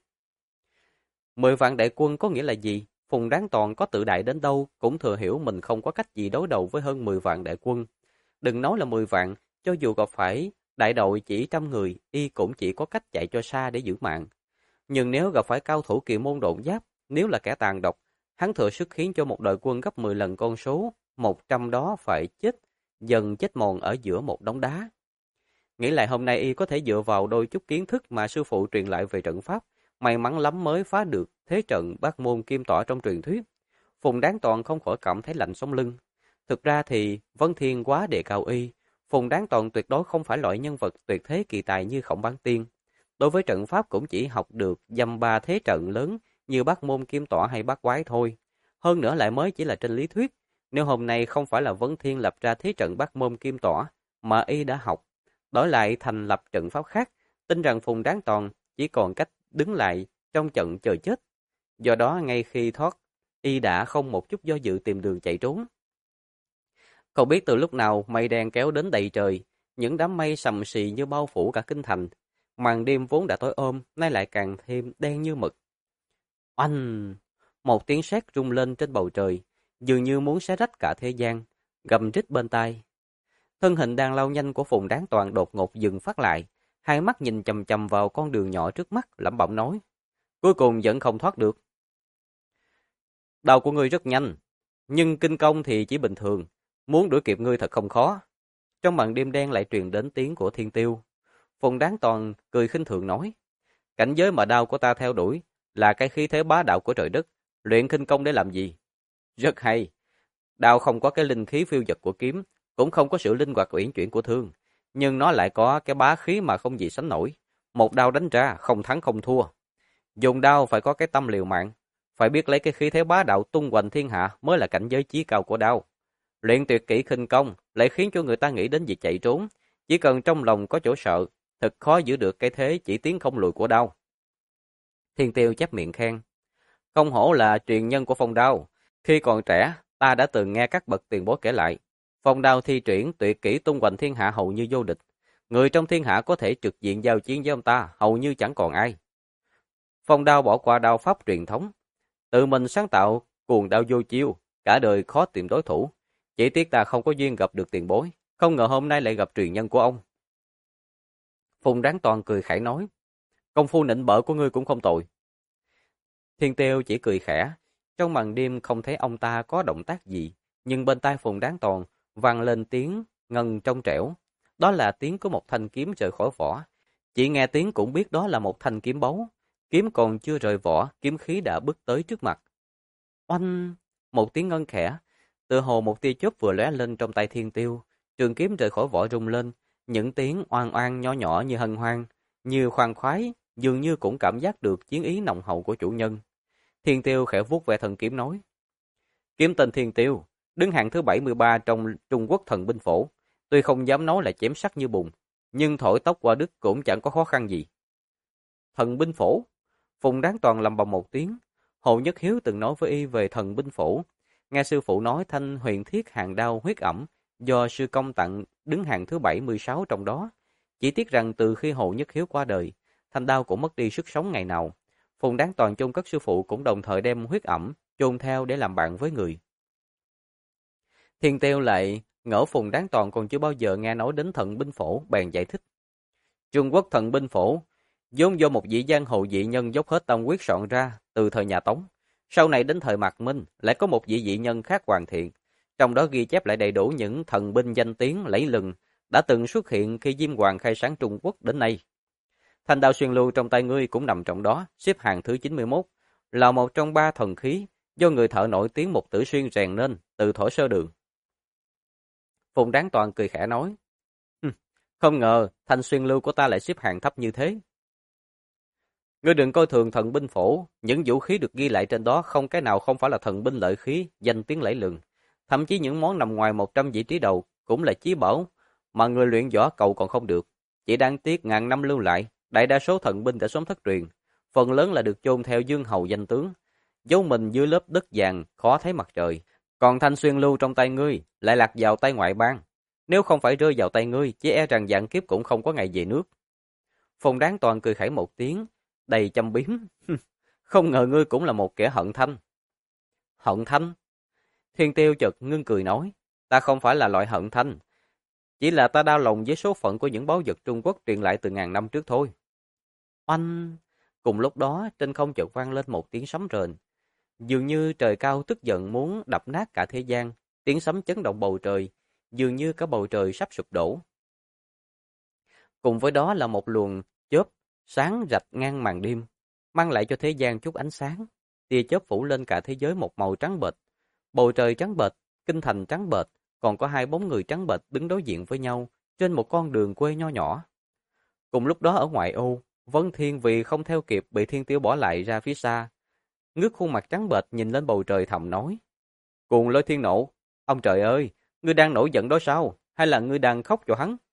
10 vạn đại quân có nghĩa là gì? Phùng Đáng Toàn có tự đại đến đâu cũng thừa hiểu mình không có cách gì đối đầu với hơn 10 vạn đại quân. Đừng nói là 10 vạn, cho dù gặp phải đại đội chỉ 100 người, y cũng chỉ có cách chạy cho xa để giữ mạng. Nhưng nếu gặp phải cao thủ kỳ môn độn giáp, nếu là kẻ tàn độc, hắn thừa sức khiến cho một đội quân gấp 10 lần con số, 100 đó phải chết, dần chết mòn ở giữa một đống đá. Nghĩ lại hôm nay y có thể dựa vào đôi chút kiến thức mà sư phụ truyền lại về trận pháp, may mắn lắm mới phá được thế trận bát môn kim tỏa trong truyền thuyết. Phùng Đáng Toàn không khỏi cảm thấy lạnh sống lưng. Thực ra thì Vân Thiên quá đề cao y, Phùng Đáng Toàn tuyệt đối không phải loại nhân vật tuyệt thế kỳ tài như Khổng Bán Tiên. Đối với trận pháp cũng chỉ học được dăm ba thế trận lớn như bát môn kim tỏa hay bát quái thôi. Hơn nữa lại mới chỉ là trên lý thuyết. Nếu hôm nay không phải là Vân Thiên lập ra thế trận bát môn kim tỏa mà y đã học, đổi lại thành lập trận pháp khác, tin rằng Phùng Đáng Toàn chỉ còn cách đứng lại trong trận chờ chết. Do đó ngay khi thoát, y đã không một chút do dự tìm đường chạy trốn. Không biết từ lúc nào mây đen kéo đến đầy trời, những đám mây sầm sì như bao phủ cả kinh thành. Màn đêm vốn đã tối ôm, nay lại càng thêm đen như mực. Oanh! Một tiếng sét rung lên trên bầu trời, dường như muốn xé rách cả thế gian, gầm rít bên tai. Thân hình đang lao nhanh của Phùng Đáng Toàn đột ngột dừng phát lại, hai mắt nhìn chằm chằm vào con đường nhỏ trước mắt, lẩm bẩm nói: cuối cùng vẫn không thoát được. Đầu của ngươi rất nhanh, nhưng kinh công thì chỉ bình thường, muốn đuổi kịp ngươi thật không khó. Trong màn đêm đen lại truyền đến tiếng của Thiên Tiêu. Phùng Đáng Toàn cười khinh thường nói: cảnh giới mà đao của ta theo đuổi là cái khí thế bá đạo của trời đất, luyện khinh công để làm gì? Rất hay. Đao không có cái linh khí phiêu dật của kiếm, cũng không có sự linh hoạt uyển chuyển của thương, nhưng nó lại có cái bá khí mà không gì sánh nổi. Một đao đánh ra không thắng không thua. Dùng đao phải có cái tâm liều mạng, phải biết lấy cái khí thế bá đạo tung hoành thiên hạ mới là cảnh giới chí cao của đao. Luyện tuyệt kỹ khinh công lại khiến cho người ta nghĩ đến việc chạy trốn, chỉ cần trong lòng có chỗ sợ, thật khó giữ được cái thế chỉ tiến không lùi của đao. Thiên Tiêu chép miệng khen, không hổ là truyền nhân của phong đao, khi còn trẻ ta đã từng nghe các bậc tiền bối kể lại, phong đao thi triển tuyệt kỹ tung hoành thiên hạ hầu như vô địch, người trong thiên hạ có thể trực diện giao chiến với ông ta hầu như chẳng còn ai. Phong đao bỏ qua đao pháp truyền thống, tự mình sáng tạo cuồng đao vô chiêu, cả đời khó tìm đối thủ. Chỉ tiếc ta không có duyên gặp được tiền bối, không ngờ hôm nay lại gặp truyền nhân của ông. Phùng Đáng Toàn cười khẩy nói, công phu nịnh bợ của ngươi cũng không tồi. Thiên Tiêu chỉ cười khẽ, trong màn đêm không thấy ông ta có động tác gì, nhưng bên tai Phùng Đáng Toàn vang lên tiếng ngân trong trẻo. Đó là tiếng của một thanh kiếm rời khỏi vỏ. Chỉ nghe tiếng cũng biết đó là một thanh kiếm báu. Kiếm còn chưa rời vỏ, kiếm khí đã bước tới trước mặt. Oanh! Một tiếng ngân khẽ, tựa hồ một tia chớp vừa lóe lên trong tay Thiên Tiêu. Trường kiếm rời khỏi vỏ rung lên, những tiếng oan oan nhỏ nhỏ như hân hoan, như khoan khoái, dường như cũng cảm giác được chiến ý nồng hậu của chủ nhân. Thiên Tiêu khẽ vuốt ve thần kiếm nói, kiếm tên Thiên Tiêu, đứng hạng thứ 73 trong Trung Quốc thần binh phổ. Tuy không dám nói là chém sắc như bùn, nhưng thổi tóc qua đứt cũng chẳng có khó khăn gì. Thần binh phổ, Phùng Đáng Toàn lầm bầm một tiếng. Hồ Nhất Hiếu từng nói với y về thần binh phổ. Nghe sư phụ nói thanh huyền thiết hàng đao huyết ẩm do sư công tặng đứng hạng thứ 76 trong đó. Chỉ tiếc rằng từ khi Hồ Nhất Hiếu qua đời, thanh đao cũng mất đi sức sống ngày nào. Phùng Đáng Toàn chôn cất sư phụ cũng đồng thời đem huyết ẩm chôn theo để làm bạn với người. Thiên Tiêu lại ngỡ Phùng Đáng Toàn còn chưa bao giờ nghe nói đến thần binh phổ, bèn giải thích. Trung Quốc thần binh phổ vốn do một vị giang hồ dị nhân dốc hết tâm huyết soạn ra từ thời nhà Tống. Sau này đến thời Mạc Minh lại có một vị dị nhân khác hoàn thiện. Trong đó ghi chép lại đầy đủ những thần binh danh tiếng lẫy lừng đã từng xuất hiện khi Diêm Hoàng khai sáng Trung Quốc đến nay. Thanh đao xuyên lưu trong tay ngươi cũng nằm trong đó, xếp hạng thứ 91, là một trong 3 thần khí do người thợ nổi tiếng Mục Tử Xuyên rèn nên từ thuở sơ đường. Phùng Đáng Toàn cười khẽ nói, không ngờ thanh xuyên lưu của ta lại xếp hạng thấp như thế. Ngươi đừng coi thường thần binh phổ, những vũ khí được ghi lại trên đó không cái nào không phải là thần binh lợi khí, danh tiếng lẫy lừng. Thậm chí những món nằm ngoài 100 vị trí đầu cũng là chí bảo, mà người luyện võ cầu còn không được. Chỉ đáng tiếc ngàn năm lưu lại, đại đa số thần binh đã sớm thất truyền, phần lớn là được chôn theo dương hầu danh tướng, giấu mình dưới lớp đất vàng khó thấy mặt trời. Còn thanh xuyên lưu trong tay ngươi lại lạc vào tay ngoại bang, nếu không phải rơi vào tay ngươi, chỉ e rằng vạn kiếp cũng không có ngày về nước. Phùng Đáng Toàn cười khẩy một tiếng, đầy châm biếm. Không ngờ ngươi cũng là một kẻ hận thanh. Hận thanh? Thiên Tiêu chợt ngưng cười nói, ta không phải là loại hận thanh, chỉ là ta đau lòng với số phận của những báu vật Trung Quốc truyền lại từ ngàn năm trước thôi. Oanh! Cùng lúc đó, trên không chợt vang lên một tiếng sấm rền. Dường như trời cao tức giận muốn đập nát cả thế gian, tiếng sấm chấn động bầu trời, dường như cả bầu trời sắp sụp đổ. Cùng với đó là một luồng chớp sáng rạch ngang màn đêm, mang lại cho thế gian chút ánh sáng. Tia chớp phủ lên cả thế giới một màu trắng bệch. Bầu trời trắng bệch, kinh thành trắng bệch, còn có hai bóng người trắng bệch đứng đối diện với nhau trên một con đường quê nho nhỏ. Cùng lúc đó ở ngoại ô, Vân Thiên vì không theo kịp bị Thiên Tiêu bỏ lại ra phía xa, ngước khuôn mặt trắng bệch nhìn lên bầu trời thầm nói: "Cuồng lôi thiên nộ, ông trời ơi, ngươi đang nổi giận đó sao, hay là ngươi đang khóc cho hắn?"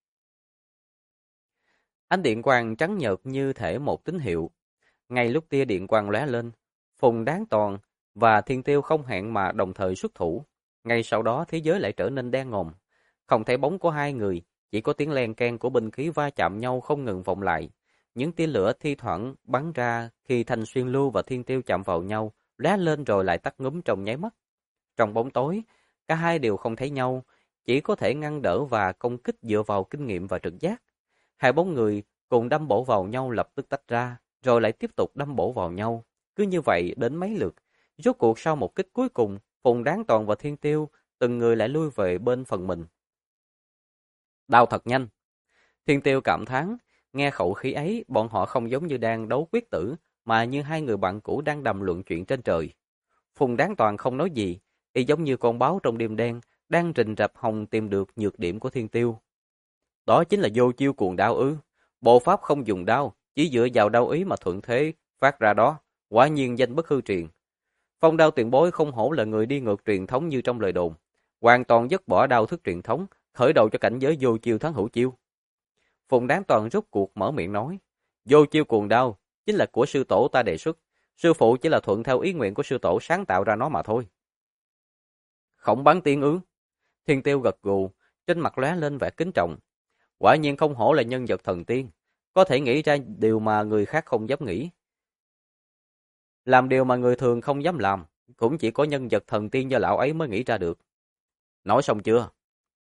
Ánh điện quang trắng nhợt như thể một tín hiệu. Ngay lúc tia điện quang lóe lên, Phùng Đáng Toàn và Thiên Tiêu không hẹn mà đồng thời xuất thủ. Ngay sau đó thế giới lại trở nên đen ngòm, không thấy bóng của hai người, chỉ có tiếng len keng của binh khí va chạm nhau không ngừng vọng lại. Những tia lửa thi thoảng bắn ra khi Thanh Xuyên Lưu và Thiên Tiêu chạm vào nhau, lóe lên rồi lại tắt ngúm trong nháy mắt. Trong bóng tối, cả hai đều không thấy nhau, chỉ có thể ngăn đỡ và công kích dựa vào kinh nghiệm và trực giác. Hai bóng người cùng đâm bổ vào nhau lập tức tách ra, rồi lại tiếp tục đâm bổ vào nhau. Cứ như vậy đến mấy lượt. Rốt cuộc sau một kích cuối cùng, Phùng Đáng Toàn và Thiên Tiêu, từng người lại lui về bên phần mình. Đau thật nhanh. Thiên Tiêu cảm thán, nghe khẩu khí ấy, bọn họ không giống như đang đấu quyết tử, mà như hai người bạn cũ đang đàm luận chuyện trên trời. Phùng Đáng Toàn không nói gì, y giống như con báo trong đêm đen, đang rình rập hòng tìm được nhược điểm của Thiên Tiêu. Đó chính là vô chiêu cuồng đao ư? Bộ pháp không dùng đao, chỉ dựa vào đao ý mà thuận thế Phát ra đó, quả nhiên danh bất hư truyền. Phong Đao tiền bối không hổ là người đi ngược truyền thống như trong lời đồn, hoàn toàn dứt bỏ đao thức truyền thống, khởi đầu cho cảnh giới vô chiêu thắng hữu chiêu. Phùng Đáng Toàn rút cuộc mở miệng nói, vô chiêu cuồng đao chính là của sư tổ ta đề xuất, sư phụ chỉ là thuận theo ý nguyện của sư tổ sáng tạo ra nó mà thôi. Khổng Bán Tiên ư? Thiên Tiêu gật gù, trên mặt lóe lên vẻ kính trọng. Quả nhiên không hổ là nhân vật thần tiên, có thể nghĩ ra điều mà người khác không dám nghĩ. Làm điều mà người thường không dám làm, cũng chỉ có nhân vật thần tiên do lão ấy mới nghĩ ra được. Nói xong chưa?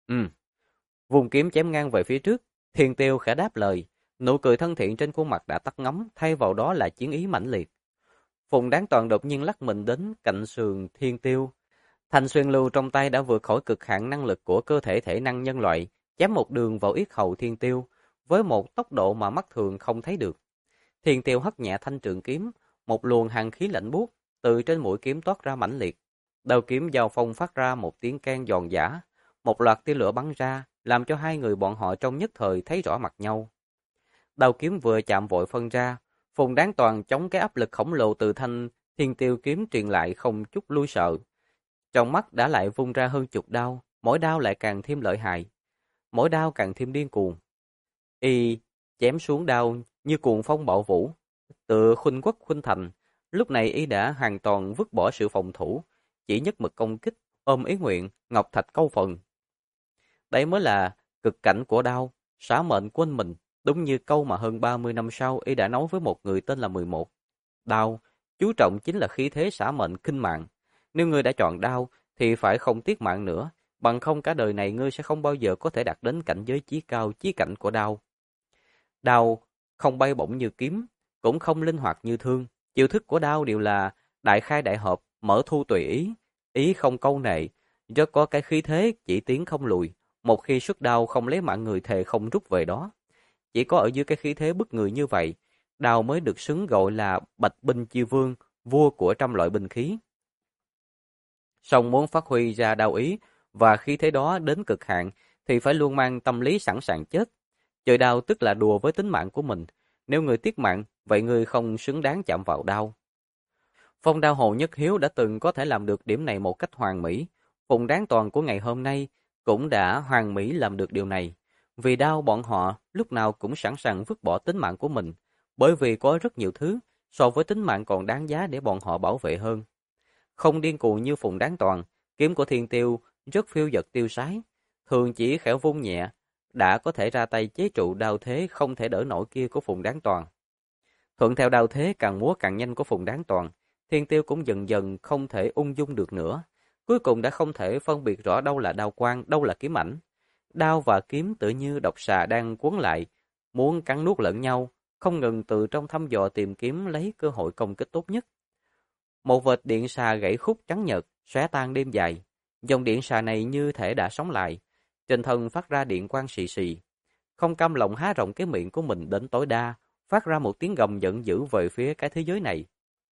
Vùng kiếm chém ngang về phía trước, Thiên Tiêu khẽ đáp lời, nụ cười thân thiện trên khuôn mặt đã tắt ngấm, thay vào đó là chiến ý mãnh liệt. Phùng Đáng Toàn đột nhiên lắc mình đến cạnh sườn Thiên Tiêu. Thanh xuyên lưu trong tay đã vượt khỏi cực hạn năng lực của cơ thể thể năng nhân loại, chém một đường vào yết hầu Thiên Tiêu, với một tốc độ mà mắt thường không thấy được. Thiên Tiêu hất nhẹ thanh trường kiếm, một luồng hàn khí lạnh buốt từ trên mũi kiếm toát ra mãnh liệt. Đầu kiếm giao phong phát ra một tiếng keng giòn giã, một loạt tia lửa bắn ra, làm cho hai người bọn họ trong nhất thời thấy rõ mặt nhau. Đầu kiếm vừa chạm vội phân ra, Phùng Đáng Toàn chống cái áp lực khổng lồ từ thanh Thiên Tiêu kiếm truyền lại không chút lui sợ. Trong mắt đã lại vung ra hơn chục đao, mỗi đao lại càng thêm lợi hại, mỗi đao càng thêm điên cuồng. Y chém xuống đao như cuồng phong bạo vũ, tựa khuynh quốc khuynh thành. Lúc này y đã hoàn toàn vứt bỏ sự phòng thủ, chỉ nhất mực công kích, ôm ý nguyện, ngọc thạch câu phần. Đấy mới là cực cảnh của đao, xá mệnh của anh mình, đúng như câu mà hơn 30 năm sau y đã nói với một người tên là 11. Đao, chú trọng chính là khí thế xả mệnh khinh mạng. Nếu ngươi đã chọn đao, thì phải không tiếc mạng nữa, bằng không cả đời này ngươi sẽ không bao giờ có thể đạt đến cảnh giới chí cao chí cảnh của đao. Đao không bay bổng như kiếm, cũng không linh hoạt như thương. Chiêu thức của đao đều là đại khai đại hợp, mở thu tùy ý, ý không câu nệ, rất có cái khí thế chỉ tiến không lùi. Một khi xuất đao không lấy mạng người thề không rút về đó. Chỉ có ở dưới cái khí thế bức người như vậy, đao mới được xứng gọi là bạch binh chi vương, vua của trăm loại binh khí. Song muốn phát huy ra đao ý và khí thế đó đến cực hạn thì phải luôn mang tâm lý sẵn sàng chết. Chơi đao tức là đùa với tính mạng của mình. Nếu người tiếc mạng, vậy người không xứng đáng chạm vào đao. Phong Đao Hồ Nhất Hiếu đã từng có thể làm được điểm này một cách hoàn mỹ. Phùng Đáng Toàn của ngày hôm nay cũng đã hoàn mỹ làm được điều này. Vì đao bọn họ lúc nào cũng sẵn sàng vứt bỏ tính mạng của mình, bởi vì có rất nhiều thứ so với tính mạng còn đáng giá để bọn họ bảo vệ hơn. Không điên cuồng như Phùng Đáng Toàn, kiếm của Thiên Tiêu rất phiêu dật tiêu sái, thường chỉ khẽ vung nhẹ, đã có thể ra tay chế trụ đao thế không thể đỡ nổi kia của Phùng Đáng Toàn. Thuận theo đao thế càng múa càng nhanh của Phùng Đáng Toàn, Thiên Tiêu cũng dần dần không thể ung dung được nữa. Cuối cùng đã không thể phân biệt rõ đâu là đao quang, đâu là kiếm ảnh. Đao và kiếm tự như độc xà đang cuốn lại, muốn cắn nuốt lẫn nhau, không ngừng từ trong thăm dò tìm kiếm lấy cơ hội công kích tốt nhất. Một vệt điện xà gãy khúc trắng nhật, xóa tan đêm dài. Dòng điện xà này như thể đã sống lại, trên thân phát ra điện quang xì xì. Không cam lòng há rộng cái miệng của mình đến tối đa, phát ra một tiếng gầm giận dữ về phía cái thế giới này.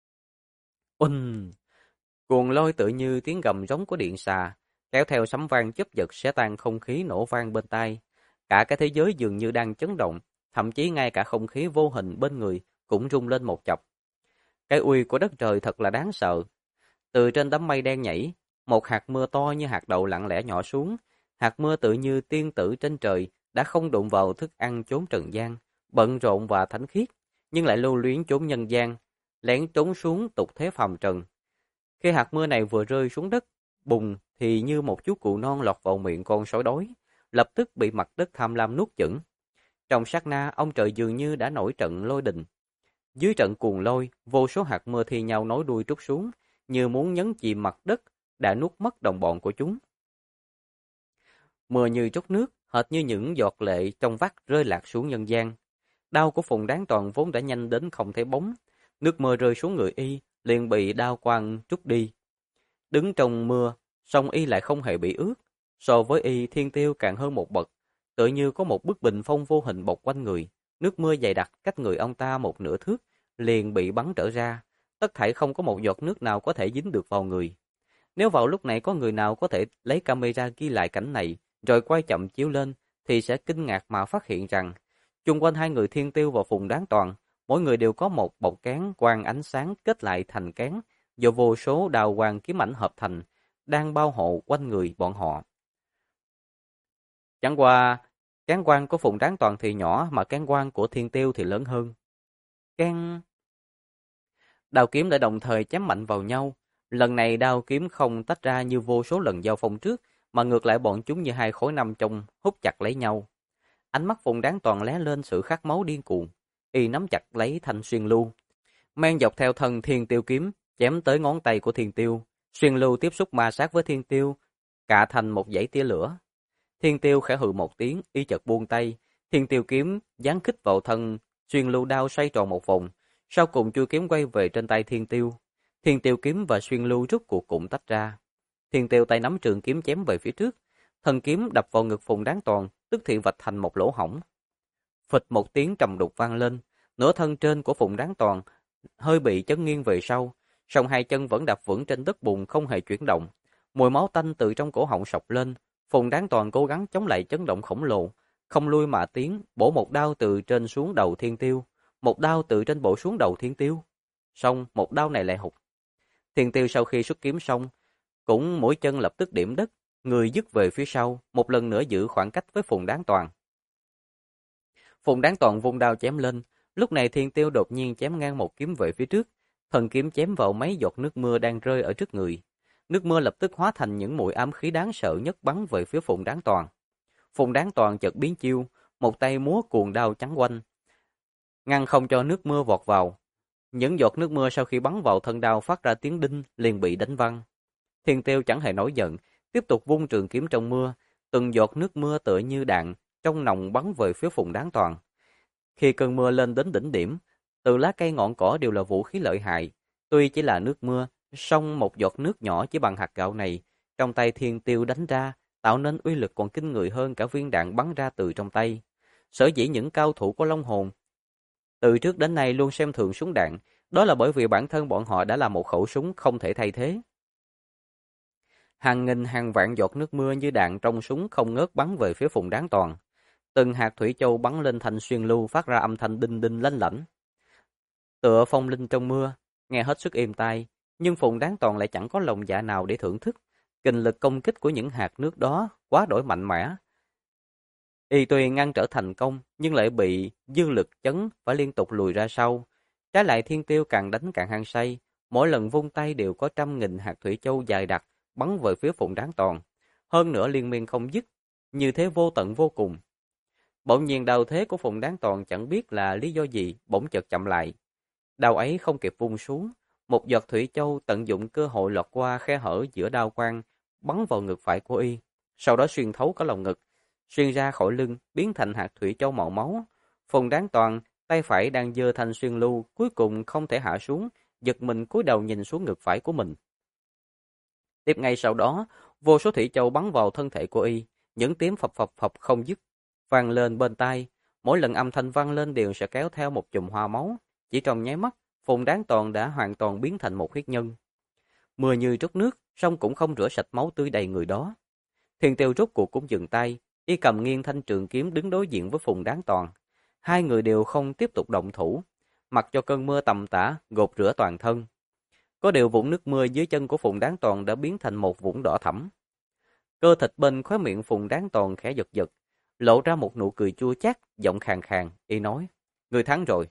Uỳnh! Cuồng lôi tự như tiếng gầm giống của điện xà, kéo theo sấm vang chớp giật xé tan không khí nổ vang bên tai. Cả cái thế giới dường như đang chấn động, thậm chí ngay cả không khí vô hình bên người cũng rung lên một chập. Cái uy của đất trời thật là đáng sợ. Từ trên đám mây đen nhảy, một hạt mưa to như hạt đậu lặng lẽ nhỏ xuống. Hạt mưa tự như tiên tử trên trời đã không đụng vào thức ăn chốn trần gian, bận rộn và thánh khiết, nhưng lại lưu luyến chốn nhân gian, lén trốn xuống tục thế phàm trần. Khi hạt mưa này vừa rơi xuống đất, bùng thì như một chú cụ non lọt vào miệng con sói đói, lập tức bị mặt đất tham lam nuốt chửng. Trong sát na, ông trời dường như đã nổi trận lôi đình. Dưới trận cuồng lôi, vô số hạt mưa thi nhau nối đuôi trút xuống, như muốn nhấn chìm mặt đất, đã nuốt mất đồng bọn của chúng. Mưa như trút nước, hệt như những giọt lệ trong vắt rơi lạc xuống nhân gian. Đao của Phùng Đáng Toàn vốn đã nhanh đến không thấy bóng, nước mưa rơi xuống người y, liền bị đao quang trút đi. Đứng trong mưa, song y lại không hề bị ướt. So với y, Thiên Tiêu càng hơn một bậc, tựa như có một bức bình phong vô hình bọc quanh người. Nước mưa dày đặc cách người ông ta một nửa thước, liền bị bắn trở ra. Tất thảy không có một giọt nước nào có thể dính được vào người. Nếu vào lúc này có người nào có thể lấy camera ghi lại cảnh này, rồi quay chậm chiếu lên, thì sẽ kinh ngạc mà phát hiện rằng, chung quanh hai người Thiên Tiêu và Phùng Đáng Toàn, mỗi người đều có một bọc cán quang ánh sáng kết lại thành cán do vô số đào quang kiếm ảnh hợp thành, đang bao hộ quanh người bọn họ. Chẳng qua, cán quang của Phùng Đáng Toàn thì nhỏ mà cán quang của Thiên Tiêu thì lớn hơn. Cán... Đao kiếm đã đồng thời chém mạnh vào nhau. Lần này đao kiếm không tách ra như vô số lần giao phong trước, mà ngược lại bọn chúng như hai khối nam chông hút chặt lấy nhau. Ánh mắt Phùng Đáng Toàn lóe lên sự khát máu điên cuồng, y nắm chặt lấy thanh xuyên lưu, mang dọc theo thân Thiên Tiêu kiếm, chém tới ngón tay của Thiên Tiêu. Xuyên lưu tiếp xúc ma sát với Thiên Tiêu, cạ thành một dãy tia lửa. Thiên Tiêu khẽ hừ một tiếng, y chợt buông tay, Thiên Tiêu kiếm giáng khích vào thân, xuyên lưu đao xoay tròn một vòng, sau cùng chuôi kiếm quay về trên tay Thiên Tiêu. Thiên Tiêu kiếm và xuyên lưu rút cuộc cũng tách ra. Thiên Tiêu tay nắm trường kiếm chém về phía trước, thân kiếm đập vào ngực Phùng Đáng Toàn, tức thì vạch thành một lỗ hổng. Phịch một tiếng trầm đục vang lên, nửa thân trên của Phùng Đáng Toàn hơi bị chấn nghiêng về sau, song hai chân vẫn đạp vững trên đất bùn không hề chuyển động. Mùi máu tanh từ trong cổ họng sộc lên, Phùng Đáng Toàn cố gắng chống lại chấn động khổng lồ, không lui mà tiến, bổ một đao từ trên xuống đầu Thiên Tiêu, một đao từ trên bổ xuống đầu Thiên Tiêu. Xong, một đao này lại hụt. Thiên Tiêu sau khi xuất kiếm xong, cũng mũi chân lập tức điểm đất, người dứt về phía sau, một lần nữa giữ khoảng cách với Phùng Đáng Toàn. Phùng Đáng Toàn vung đao chém lên, lúc này Thiên Tiêu đột nhiên chém ngang một kiếm về phía trước, thần kiếm chém vào mấy giọt nước mưa đang rơi ở trước người. Nước mưa lập tức hóa thành những mũi ám khí đáng sợ nhất bắn về phía Phùng Đáng Toàn. Phùng Đáng Toàn chợt biến chiêu, một tay múa cuồng đao chắn quanh, ngăn không cho nước mưa vọt vào. Những giọt nước mưa sau khi bắn vào thân đao phát ra tiếng đinh liền bị đánh văng. Thiên Tiêu chẳng hề nổi giận, tiếp tục vung trường kiếm trong mưa, từng giọt nước mưa tựa như đạn trong nòng bắn về phía Phùng Đáng Toàn. Khi cơn mưa lên đến đỉnh điểm, từ lá cây ngọn cỏ đều là vũ khí lợi hại. Tuy chỉ là nước mưa, song một giọt nước nhỏ chỉ bằng hạt gạo này, trong tay Thiên Tiêu đánh ra, tạo nên uy lực còn kinh người hơn cả viên đạn bắn ra từ trong tay. Sở dĩ những cao thủ của Long Hồn từ trước đến nay luôn xem thường súng đạn, đó là bởi vì bản thân bọn họ đã là một khẩu súng không thể thay thế. Hàng nghìn hàng vạn giọt nước mưa như đạn trong súng không ngớt bắn về phía Phùng Đáng Toàn. Từng hạt thủy châu bắn lên thanh xuyên lưu phát ra âm thanh đinh đinh lanh lảnh. Tựa phong linh trong mưa, nghe hết sức êm tai, nhưng Phùng Đáng Toàn lại chẳng có lòng dạ nào để thưởng thức. Kình lực công kích của những hạt nước đó quá đổi mạnh mẽ. Y tuy ngăn trở thành công, nhưng lại bị dư lực chấn phải liên tục lùi ra sau. Trái lại Thiên Tiêu càng đánh càng hăng say, mỗi lần vung tay đều có trăm nghìn hạt thủy châu dài đặc bắn về phía Phùng Đáng Toàn. Hơn nữa liên miên không dứt, như thế vô tận vô cùng. Bỗng nhiên đao thế của Phùng Đáng Toàn chẳng biết là lý do gì, bỗng chợt chậm lại. Đao ấy không kịp vung xuống, một giọt thủy châu tận dụng cơ hội lọt qua khe hở giữa đao quang, bắn vào ngực phải của y, sau đó xuyên thấu cả lồng ngực, xuyên ra khỏi lưng, biến thành hạt thủy châu màu máu. Phùng Đáng Toàn, tay phải đang giơ thanh xuyên lưu, cuối cùng không thể hạ xuống, giật mình cúi đầu nhìn xuống ngực phải của mình. Tiếp ngay sau đó, vô số thủy châu bắn vào thân thể của y, những tiếng phập phập phập không dứt vang lên bên tai, mỗi lần âm thanh vang lên đều sẽ kéo theo một chùm hoa máu. Chỉ trong nháy mắt, Phùng Đáng Toàn đã hoàn toàn biến thành một huyết nhân. Mưa như trút nước, song cũng không rửa sạch máu tươi đầy người đó. Thiên Tiêu rốt cuộc cũng dừng tay, y cầm nghiêng thanh trường kiếm đứng đối diện với Phùng Đáng Toàn. Hai người đều không tiếp tục động thủ, mặc cho cơn mưa tầm tã gột rửa toàn thân. Có điều vũng nước mưa dưới chân của Phùng Đáng Toàn đã biến thành một vũng đỏ thẫm. Cơ thịt bên khóe miệng Phùng Đáng Toàn khẽ giật giật, lộ ra một nụ cười chua chát, giọng khàn khàn, y nói: "Ngươi thắng rồi."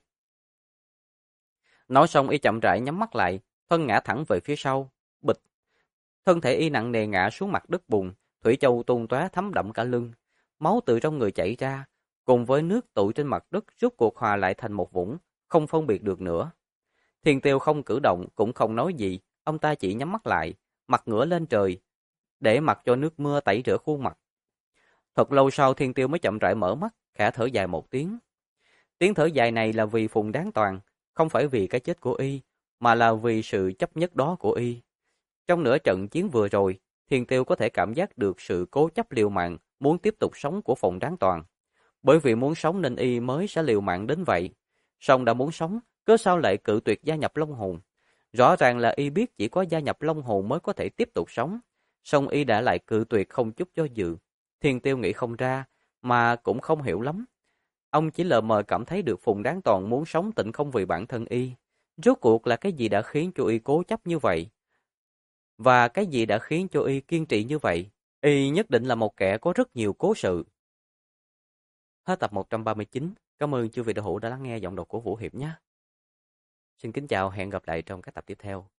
Nói xong y chậm rãi nhắm mắt lại, thân ngã thẳng về phía sau, bịch. Thân thể y nặng nề ngã xuống mặt đất bùn, thủy châu tuôn tóe thấm đẫm cả lưng, máu từ trong người chảy ra, cùng với nước tụ trên mặt đất rốt cuộc hòa lại thành một vũng, không phân biệt được nữa. Thiên Tiêu không cử động, cũng không nói gì, ông ta chỉ nhắm mắt lại, mặt ngửa lên trời, để mặc cho nước mưa tẩy rửa khuôn mặt. Thật lâu sau Thiên Tiêu mới chậm rãi mở mắt, khẽ thở dài một tiếng. Tiếng thở dài này là vì Phùng Đáng Toàn, không phải vì cái chết của y, mà là vì sự chấp nhất đó của y. Trong nửa trận chiến vừa rồi, Thiên Tiêu có thể cảm giác được sự cố chấp liều mạng, muốn tiếp tục sống của Phùng Đáng Toàn. Bởi vì muốn sống nên y mới sẽ liều mạng đến vậy. Song đã muốn sống, cớ sao lại cự tuyệt gia nhập Long Hồn? Rõ ràng là y biết chỉ có gia nhập Long Hồn mới có thể tiếp tục sống. Song y đã lại cự tuyệt không chút do dự. Thiên Tiêu nghĩ không ra, mà cũng không hiểu lắm. Ông chỉ lờ mờ cảm thấy được Phùng Đáng Toàn muốn sống tịnh không vì bản thân y. Rốt cuộc là cái gì đã khiến cho y cố chấp như vậy? Và cái gì đã khiến cho y kiên trì như vậy? Y nhất định là một kẻ có rất nhiều cố sự. Hết tập 139. Cảm ơn chư vị đạo hữu đã lắng nghe giọng đọc của Vũ Hiệp nhé. Xin kính chào, hẹn gặp lại trong các tập tiếp theo.